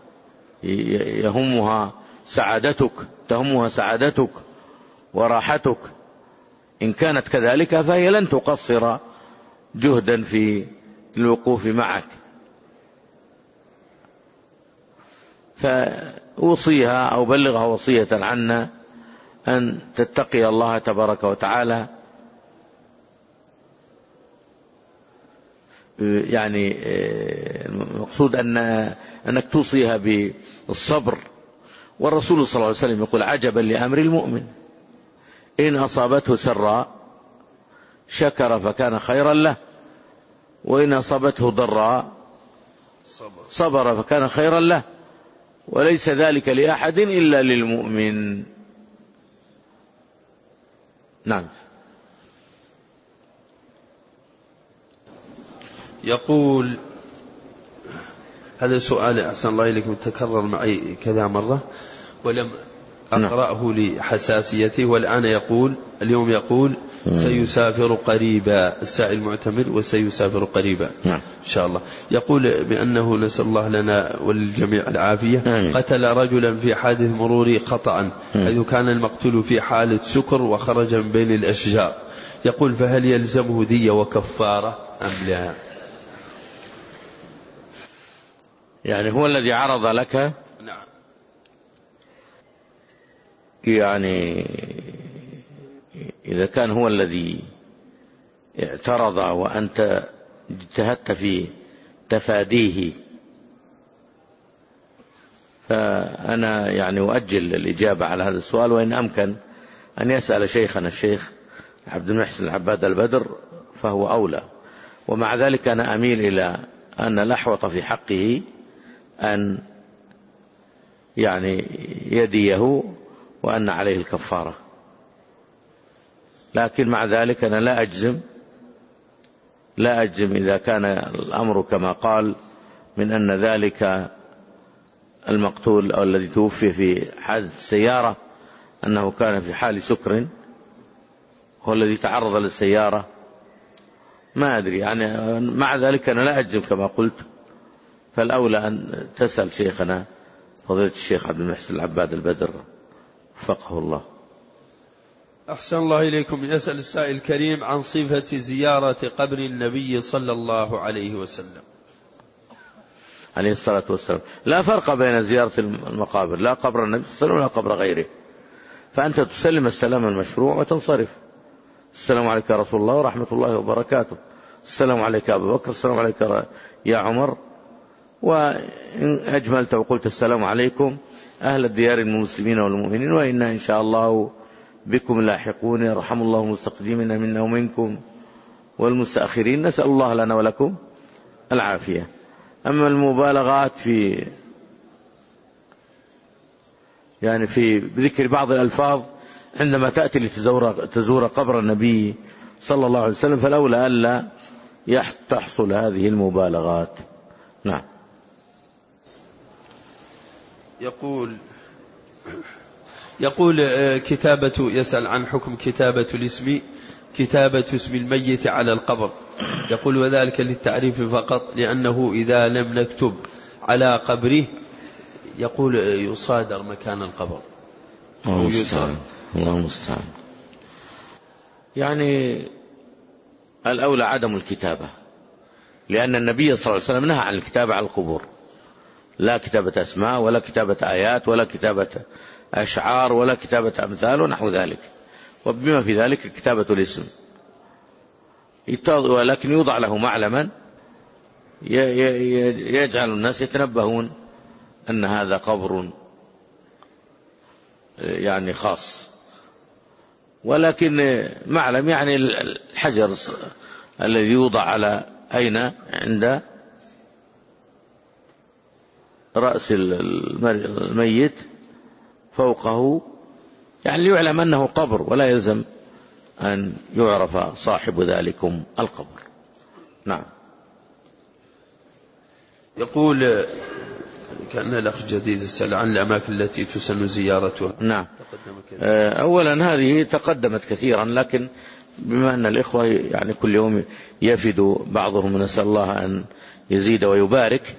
يهمها سعادتك تهمها سعادتك وراحتك، إن كانت كذلك فهي لن تقصر جهدا في الوقوف معك. فأوصيها أو بلغها وصية عنا أن تتقي الله تبارك وتعالى، يعني المقصود أن أنك توصيها بالصبر. والرسول صلى الله عليه وسلم يقول: عجبا لأمر المؤمن، إن أصابته سراء شكر فكان خيرا له، وإن أصابته ضراء صبر فكان خيرا له، وليس ذلك لأحد إلا للمؤمن. نعم. يقول هذا سؤال أحسن الله إليكم تكرر معي كذا مرة ولم أقرأه لحساسيته، والآن يقول اليوم يقول سيسافر قريبا، السائل معتمر وسيسافر قريبا إن شاء الله. يقول بأنه نسأل الله لنا وللجميع العافية، قتل رجلا في حادث مروري خطأ، حيث كان المقتول في حالة سكر وخرج من بين الأشجار. يقول فهل يلزمه دية وكفارة أم لا؟ يعني هو الذي عرض لك؟ نعم. يعني إذا كان هو الذي اعترض وأنت اجتهدت في تفاديه، فأنا يعني أؤجل الإجابة على هذا السؤال، وإن أمكن أن يسأل شيخنا الشيخ عبد المحسن العباد البدر فهو أولى. ومع ذلك أنا أميل إلى أن الأحوط في حقه أن يعني يديه وأن عليه الكفارة، لكن مع ذلك أنا لا أجزم لا أجزم إذا كان الأمر كما قال من أن ذلك المقتول أو الذي توفي في حادث السيارة أنه كان في حال سكر هو الذي تعرض للسيارة، ما أدري يعني. مع ذلك أنا لا أجزم كما قلت، فالأولى أن تسأل شيخنا فضيلة الشيخ عبد المحسن العباد البدر وفقه الله. أحسن الله إليكم. يسأل السائل الكريم عن صفة زيارة قبر النبي صلى الله عليه وسلم عليه الصلاة والسلام. لا فرق بين زيارة المقابر، لا قبر النبي صلى الله عليه وسلم ولا قبر غيره، فأنت تسلم السلام المشروع وتنصرف. السلام عليك يا رسول الله ورحمة الله وبركاته، السلام عليك يا أبو بكر، السلام عليك يا عمر، وإن أجملت وقلت السلام عليكم أهل الديار المسلمين والمؤمنين، وإنا إن شاء الله بكم لاحقون يرحم الله المستقدمين منا ومنكم والمستأخرين، نسأل الله لنا ولكم العافية. أما المبالغات في يعني في ذكر بعض الألفاظ عندما تأتي لتزور تزور قبر النبي صلى الله عليه وسلم فالأولى ألا تحصل هذه المبالغات. نعم. يقول يقول كتابة يسأل عن حكم كتابة الاسم كتابة اسم الميت على القبر. يقول وذلك للتعريف فقط، لأنه إذا لم نكتب على قبره يقول يصادر مكان القبر. الله المستعان. الله المستعان. يعني الأولى عدم الكتابة، لأن النبي صلى الله عليه وسلم نهى عن الكتابة على القبور، لا كتابة أسماء ولا كتابة آيات ولا كتابة أشعار ولا كتابة أمثال ونحو ذلك، وبما في ذلك كتابة الاسم، ولكن يوضع له معلما يجعل الناس يتنبهون أن هذا قبر يعني خاص، ولكن معلم يعني الحجر الذي يوضع على أين عند رأس الميت فوقه، يعني يعلم أنه قبر ولا يلزم أن يعرف صاحب ذلكم القبر. نعم. يقول كأن الأخ جديد يسأل عن الأماكن التي تسن زيارتها. نعم. أولا هذه تقدمت كثيرا، لكن بما أن الإخوة يعني كل يوم يفد بعضهم، نسأل الله أن يزيد ويبارك،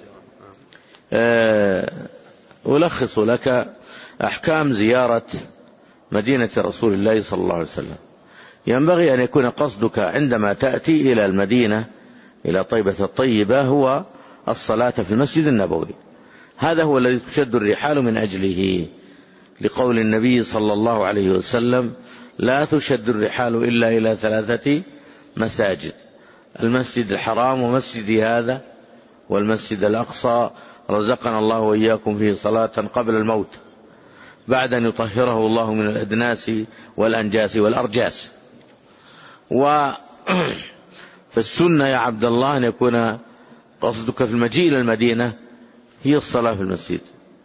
ألخص لك أحكام زيارة مدينة رسول الله صلى الله عليه وسلم. ينبغي أن يكون قصدك عندما تأتي إلى المدينة إلى طيبة الطيبة هو الصلاة في المسجد النبوي، هذا هو الذي تشد الرحال من أجله، لقول النبي صلى الله عليه وسلم لا تشد الرحال إلا إلى ثلاثة مساجد: المسجد الحرام ومسجد هذا والمسجد الأقصى رزقنا الله وإياكم فيه صلاة قبل الموت بعد أن يطهره الله من الأدناس والأنجاس والأرجاس. فالسنة يا عبد الله أن يكون قصدك في المجيء إلى المدينة هي الصلاة في المسجد،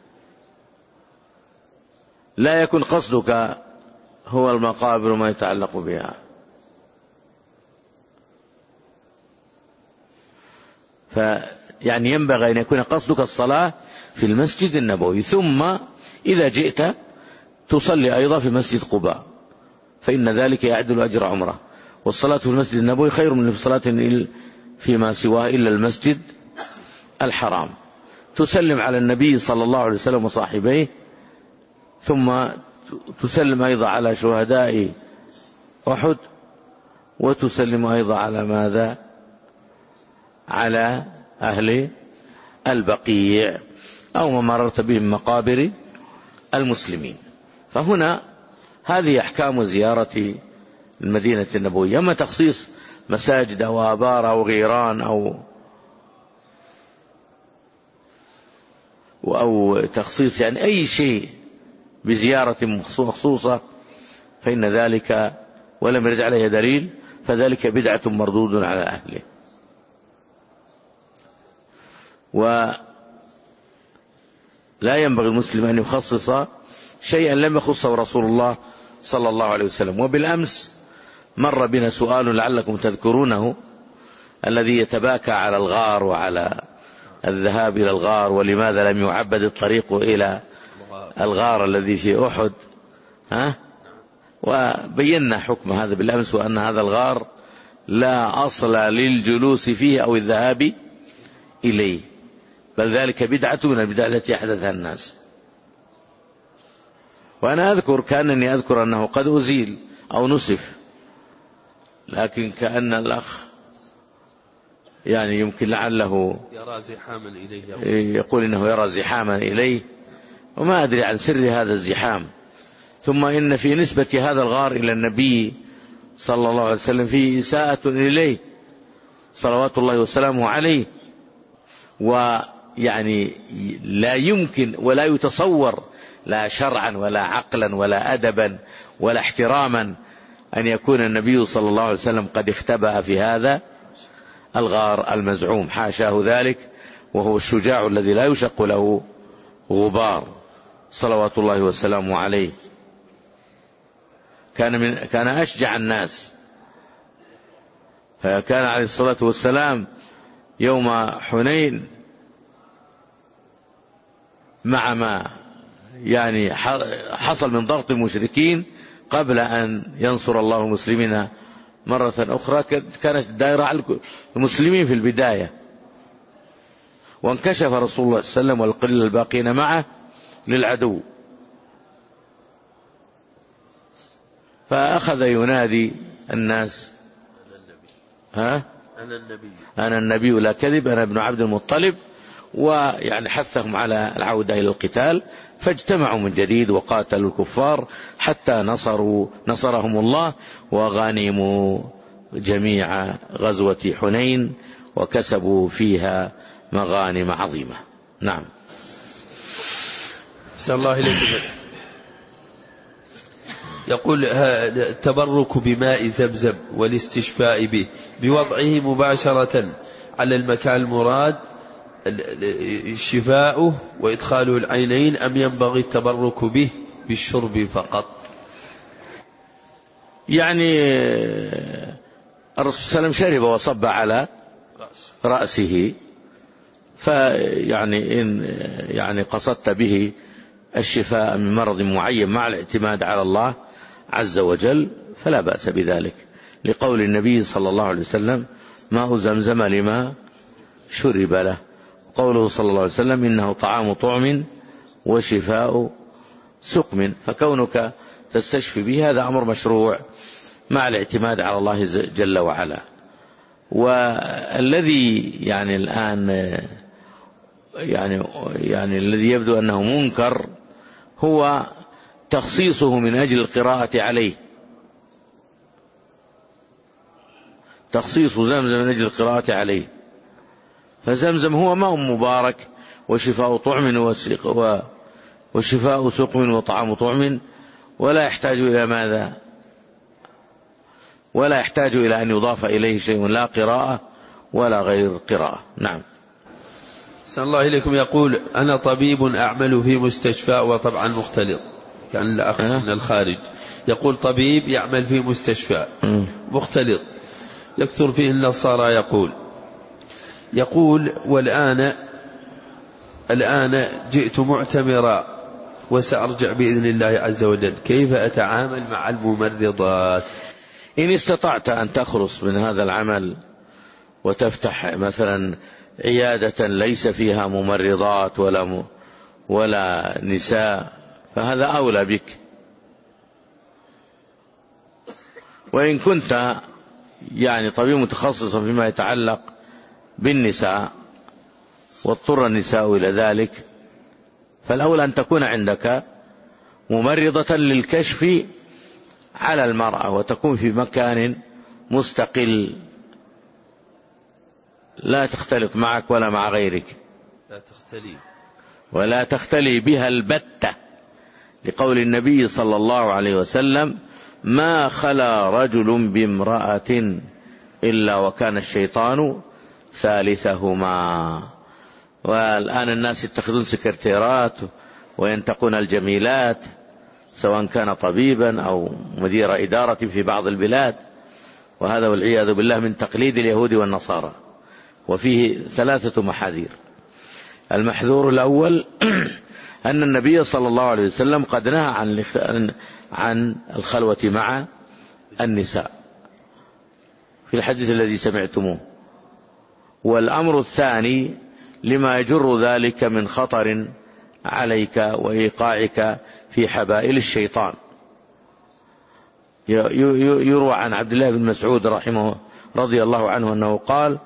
لا يكون قصدك هو المقابر وما يتعلق بها. فيعني ينبغي أن يكون قصدك الصلاة في المسجد النبوي، ثم إذا جئت تصلي أيضا في مسجد قباء، فإن ذلك يعدل أجر عمره. والصلاة في المسجد النبوي خير من صلاة فيما سواه إلا المسجد الحرام. تسلم على النبي صلى الله عليه وسلم وصاحبيه، ثم تسلم أيضا على شهداء أحد، وتسلم أيضا على ماذا؟ على أهل البقيع أو ما مررت بهم مقابر المسلمين. فهنا هذه أحكام زيارة المدينة النبوية. أما تخصيص مساجد أو آبار أو غيران أو أو تخصيص يعني أي شيء بزيارة مخصوصة فإن ذلك ولم يرد عليه دليل فذلك بدعة مردود على أهله. ولا ينبغي المسلم أن يخصص شيئا لم يخصه رسول الله صلى الله عليه وسلم. وبالأمس مر بنا سؤال لعلكم تذكرونه، الذي يتباكى على الغار وعلى الذهاب إلى الغار، ولماذا لم يعبد الطريق إلى الغار الذي في أحد، ها؟ وبينا حكم هذا بالأمس، وأن هذا الغار لا أصل للجلوس فيه أو الذهاب إليه، بل ذلك بدعة من البدع التي أحدثها الناس. وأنا أذكر كأنني أذكر أنه قد أزيل أو نسف، لكن كأن الأخ يعني يمكن لعله يرى زحاما إليه، يقول إنه يرى زحاما إليه، وما أدري عن سر هذا الزحام. ثم إن في نسبة هذا الغار إلى النبي صلى الله عليه وسلم فيه إساءة إليه صلوات الله وسلامه عليه، ويعني لا يمكن ولا يتصور لا شرعا ولا عقلا ولا أدبا ولا احتراما أن يكون النبي صلى الله عليه وسلم قد اختبأ في هذا الغار المزعوم، حاشاه ذلك، وهو الشجاع الذي لا يشق له غبار صلوات الله وسلامه عليه. كان من كان أشجع الناس، فكان عليه الصلاة والسلام يوم حنين مع ما يعني حصل من ضغط المشركين قبل أن ينصر الله المسلمين مرة أخرى، كانت الدائرة على المسلمين في البداية، وانكشف رسول الله صلى الله عليه وسلم والقلة الباقين معه للعدو، فأخذ ينادي الناس: ها أنا النبي أنا النبي لا كذب، أنا ابن عبد المطلب، ويعني حثهم على العودة إلى القتال، فاجتمعوا من جديد وقاتلوا الكفار حتى نصروا نصرهم الله وغنموا جميع غزوة حنين وكسبوا فيها مغانم عظيمة. نعم. أحسن الله إليكم. يقول التبرك بماء زمزم والاستشفاء به بوضعه مباشرة على المكان المراد شفاؤه وإدخاله العينين، أم ينبغي التبرك به بالشرب فقط؟ يعني الرسول صلى الله عليه وسلم شرب وصب على رأسه، فيعني إن يعني قصدت به الشفاء من مرض معين مع الاعتماد على الله عز وجل فلا بأس بذلك، لقول النبي صلى الله عليه وسلم: ماء زمزم لما شرب له، قوله صلى الله عليه وسلم: إنه طعام طعم وشفاء سقم. فكونك تستشفي به هذا أمر مشروع مع الاعتماد على الله جل وعلا. والذي يعني الآن يعني يعني الذي يبدو أنه منكر هو تخصيصه من أجل القراءة عليه، تخصيص زمزم من أجل القراءة عليه، فزمزم هو ماء مبارك وشفاء طعم وشفاء سقم وطعام طعم، ولا يحتاج إلى ماذا؟ ولا يحتاج إلى أن يضاف إليه شيء، لا قراءة ولا غير قراءة. نعم. أحسن الله إليكم. يقول: أنا طبيب أعمل في مستشفى، وطبعا مختلط، كان الأخ من الخارج يقول طبيب يعمل في مستشفى مختلط يكثر فيه النصارى. يقول يقول والآن الآن جئت معتمرا وسأرجع بإذن الله عز وجل، كيف أتعامل مع الممرضات؟ إن استطعت أن تخلص من هذا العمل وتفتح مثلا عيادة ليس فيها ممرضات ولا م... ولا نساء فهذا أولى بك. وإن كنت يعني طبيب متخصص فيما يتعلق بالنساء واضطر النساء إلى ذلك، فالأولى أن تكون عندك ممرضة للكشف على المرأة، وتكون في مكان مستقل لا تختلط معك ولا مع غيرك، لا تختلي ولا تختلي بها البتة، لقول النبي صلى الله عليه وسلم: ما خلا رجل بامرأة إلا وكان الشيطان ثالثهما. والآن الناس يتخذون سكرتيرات وينتقون الجميلات، سواء كان طبيبا أو مدير إدارة في بعض البلاد، وهذا والعياذ بالله من تقليد اليهود والنصارى، وفيه ثلاثة محاذير. المحذور الأول أن النبي صلى الله عليه وسلم قد نهى عن عن الخلوة مع النساء في الحديث الذي سمعتموه. والأمر الثاني لما يجر ذلك من خطر عليك وإيقاعك في حبائل الشيطان. يروى عن عبد الله بن مسعود رحمه رضي الله عنه أنه قال: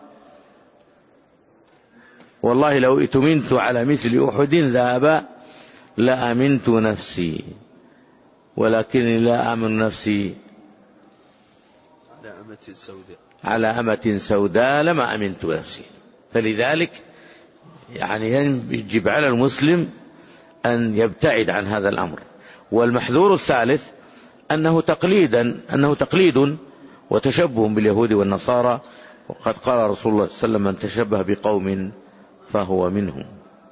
والله لو ائتمنت على مثل أحد ذهب لأمنت نفسي، ولكني لا آمن نفسي على أمة سوداء على أمة سوداء لما أمنت نفسي. فلذلك يعني يجب على المسلم أن يبتعد عن هذا الأمر. والمحذور الثالث أنه تقليدا أنه تقليد وتشبه باليهود والنصارى، وقد قال رسول الله صلى الله عليه وسلم: من تشبه بقوم فهو منهم.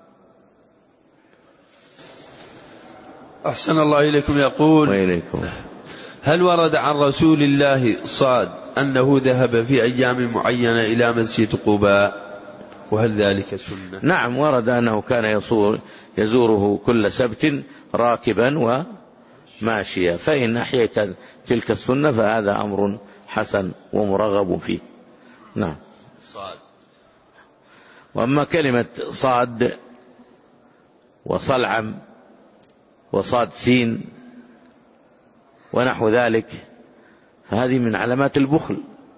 أحسن الله إليكم. يقول: وإليكم. هل ورد عن رسول الله صاد أنه ذهب في أيام معينة إلى مسجد قباء، وهل ذلك سنة؟ نعم، ورد أنه كان يصور يزوره كل سبت راكبا وماشيا، فإن أحييت تلك السنة فهذا أمر حسن ومرغب فيه. نعم. صاد. وأما كلمة صاد وصلعم وصاد سين ونحو ذلك فهذه من علامات البخل،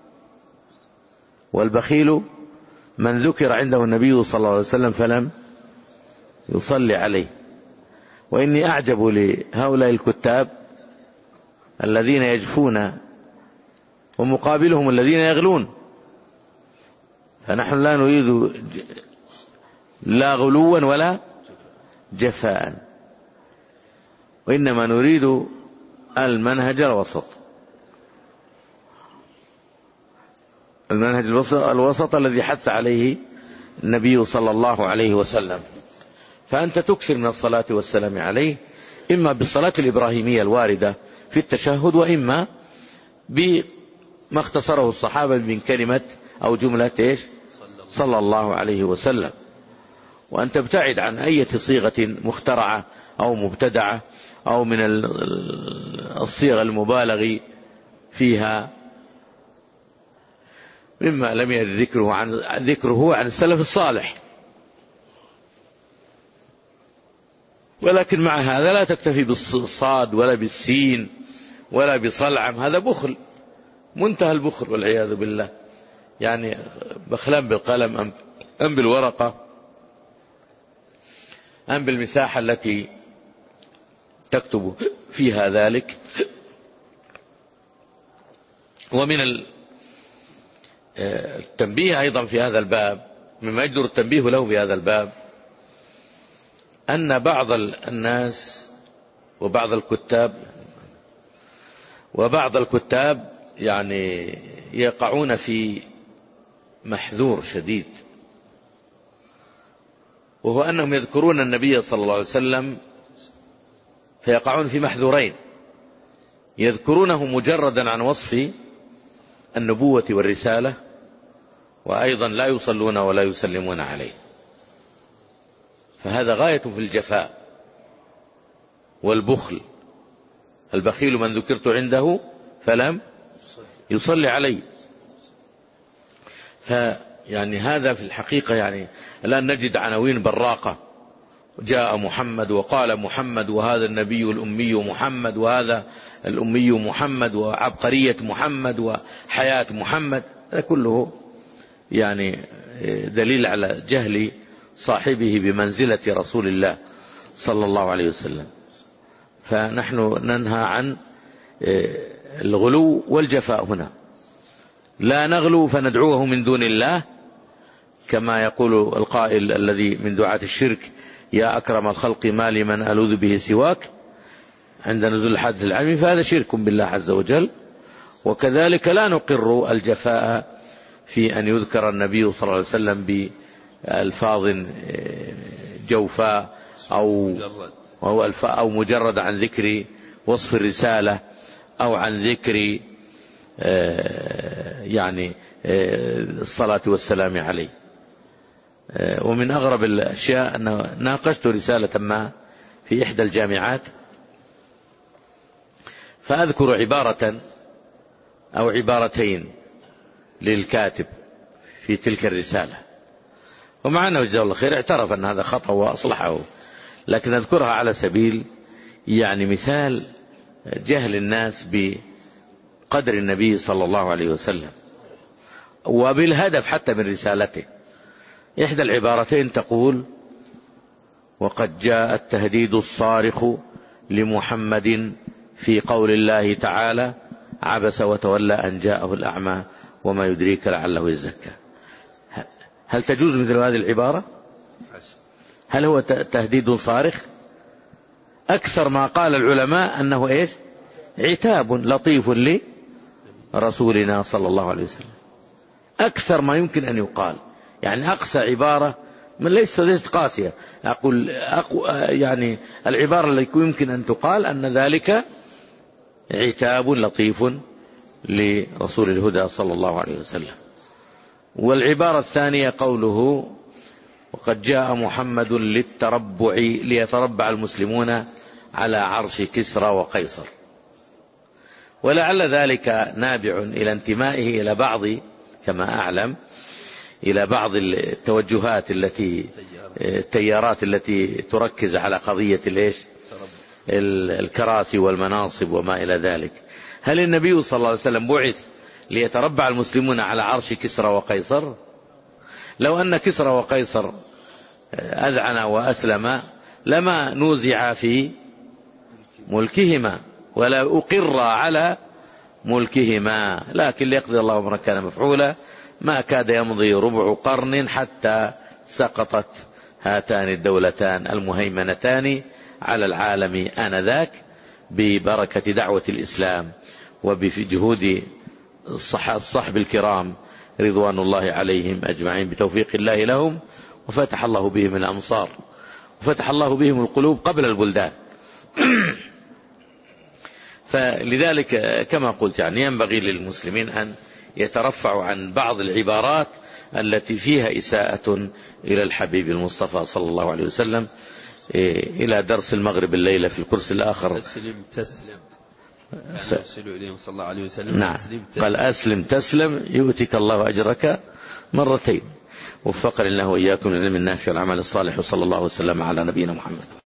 والبخيل من ذكر عنده النبي صلى الله عليه وسلم فلم يصلي عليه. وإني أعجب لهؤلاء الكتاب الذين يجفون ومقابلهم الذين يغلون، فنحن لا نريد لا غلوا ولا جفاء، وإنما نريد المنهج الوسط، المنهج الوسط الذي حث عليه النبي صلى الله عليه وسلم. فأنت تكثر من الصلاة والسلام عليه، إما بالصلاة الإبراهيمية الواردة في التشهد، وإما بما اختصره الصحابة من كلمة أو جملة إيش؟ صلى الله عليه وسلم. وأن تبتعد عن أي صيغة مخترعة أو مبتدعة أو من الصيغ المبالغ فيها مما لم يرد ذكره عن ذكره عن السلف الصالح. ولكن مع هذا لا تكتفي بالصاد ولا بالسين ولا بصلعم، هذا بخل، منتهى البخل والعياذ بالله. يعني بخلان بالقلم أم بالورقة أم بالمساحة التي تكتب فيها ذلك. ومن التنبيه أيضا في هذا الباب، مما يجدر التنبيه له في هذا الباب، أن بعض الناس وبعض الكتاب وبعض الكتاب يعني يقعون في محذور شديد، وهو أنهم يذكرون النبي صلى الله عليه وسلم فيقعون في محذورين: يذكرونه مجردا عن وصف النبوة والرسالة، وأيضا لا يصلون ولا يسلمون عليه، فهذا غاية في الجفاء والبخل. البخيل من ذكرت عنده فلم يصلي عليه. فيعني هذا في الحقيقة يعني الآن نجد عناوين براقة: جاء محمد وقال محمد، وهذا النبي الأمي محمد، وهذا الأمي محمد، وعبقرية محمد، وحياة محمد. هذا كله يعني دليل على جهل صاحبه بمنزلة رسول الله صلى الله عليه وسلم. فنحن ننهى عن الغلو والجفاء هنا، لا نغلو فندعوه من دون الله، كما يقول القائل الذي من دعاة الشرك: يا أكرم الخلق ما لمن ألوذ به سواك، عند نزول الحادث العلمي، فهذا شرك بالله عز وجل. وكذلك لا نقر الجفاء في أن يذكر النبي صلى الله عليه وسلم بألفاظ جوفاء أو أو مجرد عن ذكر وصف الرسالة أو عن ذكر يعني الصلاة والسلام عليه. ومن أغرب الأشياء أن ناقشت رسالة ما في إحدى الجامعات، فأذكر عبارة أو عبارتين للكاتب في تلك الرسالة، ومع أنه جزاه الله خير اعترف أن هذا خطأ وأصلحه، لكن أذكرها على سبيل يعني مثال جهل الناس بقدر النبي صلى الله عليه وسلم وبالهدف حتى من رسالته. إحدى العبارتين تقول: وقد جاء التهديد الصارخ لمحمد في قول الله تعالى: عبس وتولى أن جاءه الأعمى وما يدريك لعله يزكى. هل تجوز مثل هذه العبارة؟ هل هو تهديد صارخ؟ أكثر ما قال العلماء أنه إيش؟ عتاب لطيف لرسولنا صلى الله عليه وسلم، أكثر ما يمكن أن يقال. يعني أقصى عبارة من ليست ليست قاسية، أقول أقو يعني العبارة التي يمكن أن تقال أن ذلك عتاب لطيف لرسول الهدى صلى الله عليه وسلم. والعبارة الثانية قوله: وقد جاء محمد للتربع ليتربع المسلمون على عرش كسرى وقيصر. ولعل ذلك نابع إلى انتمائه إلى بعض، كما أعلم، إلى بعض التوجهات التي التيارات التي تركز على قضية الإيش؟ الكراسي والمناصب وما إلى ذلك. هل النبي صلى الله عليه وسلم بعث ليتربع المسلمون على عرش كسرى وقيصر؟ لو أن كسرى وقيصر أذعن وأسلم لما نوزع في ملكهما ولا أقر على ملكهما، لكن ليقضي الله أمرا كان مفعولا ما كاد يمضي ربع قرن حتى سقطت هاتان الدولتان المهيمنتان على العالم آنذاك ببركة دعوة الإسلام وبجهود الصحب الكرام رضوان الله عليهم أجمعين بتوفيق الله لهم، وفتح الله بهم الأمصار وفتح الله بهم القلوب قبل البلدان. فلذلك كما قلت يعني ينبغي للمسلمين أن يترفعوا عن بعض العبارات التي فيها إساءة إلى الحبيب المصطفى صلى الله عليه وسلم. إلى درس المغرب الليلة في الكرسي الآخر. أسلم تسلم ف... إليهم صلى الله عليه وسلم. نعم. قال أسلم تسلم يؤتك الله أجرك مرتين. وفقر الله وإياكم للعلم النافع والعمل الصالح، وصلى الله وسلم على نبينا محمد.